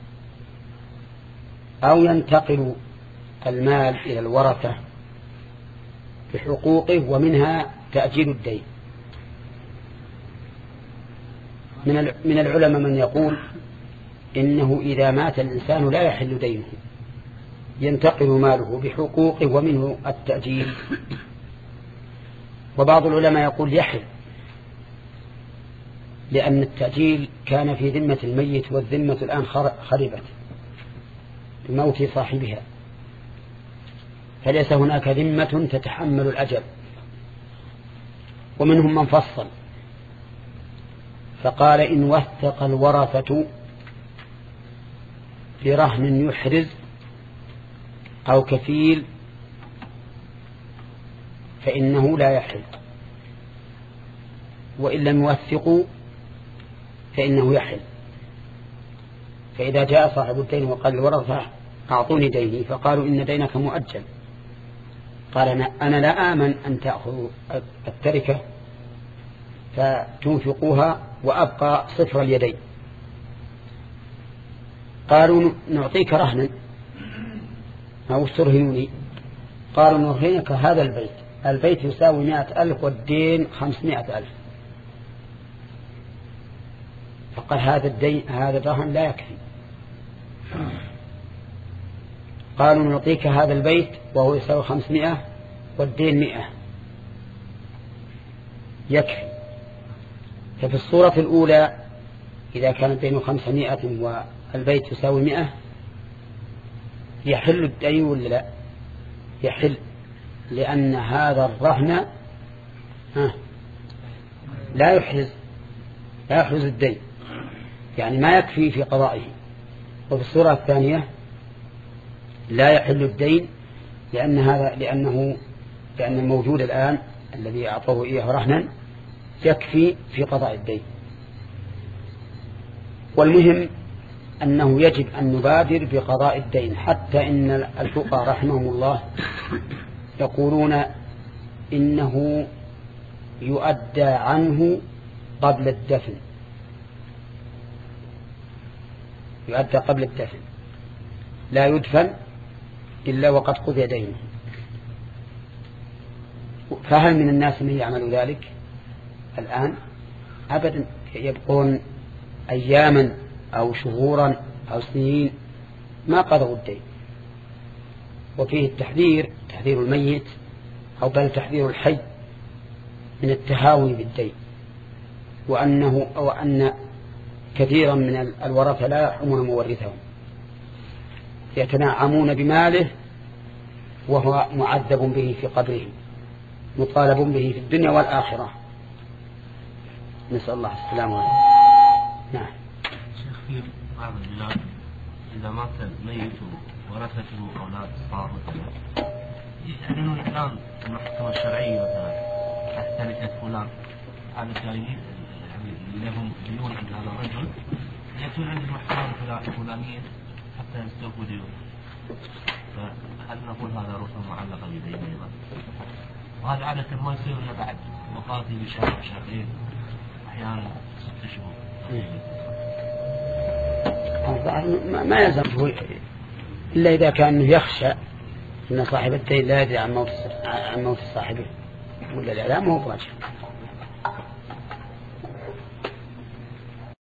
أو ينتقل المال إلى الورثة بحقوقه ومنها تأجيل الدين؟ من العلماء من يقول إنه إذا مات الإنسان لا يحل دينه، ينتقل ماله بحقوقه ومنه التأجيل. وبعض العلماء يقول يحل، لأن التأجيل كان في ذمة الميت والذمة الآن خربت بموت صاحبها، فليس هناك ذمة تتحمل الأجل. ومنهم من فصل فقال إن وثق الورثة برهن يحرز أو كفيل فإنه لا يحل، وإن لم يوثقوا فإنه يحل. فإذا جاء صاحب الدين وقال الورثة أعطوني ديني، فقالوا إن دينك مؤجل، قال أنا لا آمن أن تأخذوا التركة فتنفقوها وأبقى صفر اليدين. قالوا نعطيك رهنا أو ترهنوني، قالوا نرهنك هذا البيت، البيت يساوي مائة ألف والدين خمسمائة ألف. فقال هذا الدين هذا الرهن لا يكفي. قالوا نعطيك هذا البيت وهو يساوي خمسمائة والدين مئة، يكفي. ففي الصورة الأولى إذا كان الدين خمسمائة والبيت يساوي مئة يحل الدين ولا لا؟ يحل، لأن هذا الرهن لا يحرز لا يحرز الدين، يعني ما يكفي في قضائه. وفي الصورة الثانية لا يحل الدين، لأن هذا لأنه لأن الموجود الآن الذي أعطوه إياه رهنا يكفي في قضاء الدين. والمهم أنه يجب أن نبادر بقضاء الدين، حتى إن الفقهاء رحمهم الله يقولون إنه يؤدى عنه قبل الدفن، يؤدى قبل الدفن، لا يدفن إلا وقد قضي دينه. فهل من الناس من يعمل ذلك الآن؟ أبدا، يبقون أياما أو شهورا أو سنين ما قضوا الدين. وفيه التحذير، تحذير الميت أو بل تحذير الحي من التهاون بالدين، وأنه أو أن كثيرا من الورثة لا يرحمون مورثهم، يتنعمون بماله وهو معذب به في قبره، مطالب به في الدنيا والآخرة. نسأل الله السلامة. نعم. شيخ، في بعض البلاد إذا مات الميت ورثته أولاد صار مثلا يعلنون إعلان المحكمة الشرعية مثلا تحت تركة فلان، هذا جايين يعني لهم ديون عند هذا الرجل، يأتون عند المحكمة الفلانية حتى يستوفوا ديون. فهل نقول هذا رسوم معلقة بدين أيضا؟ وهذا عادة ما يصير إلا بعد وفاته بشهر شهرين، أحيانا ست شهور. ما يلزم إلا إذا كان يخشى أن صاحب الدين لا يدري عن موت عن موت صاحبه، ولا الإعلام هو واجب.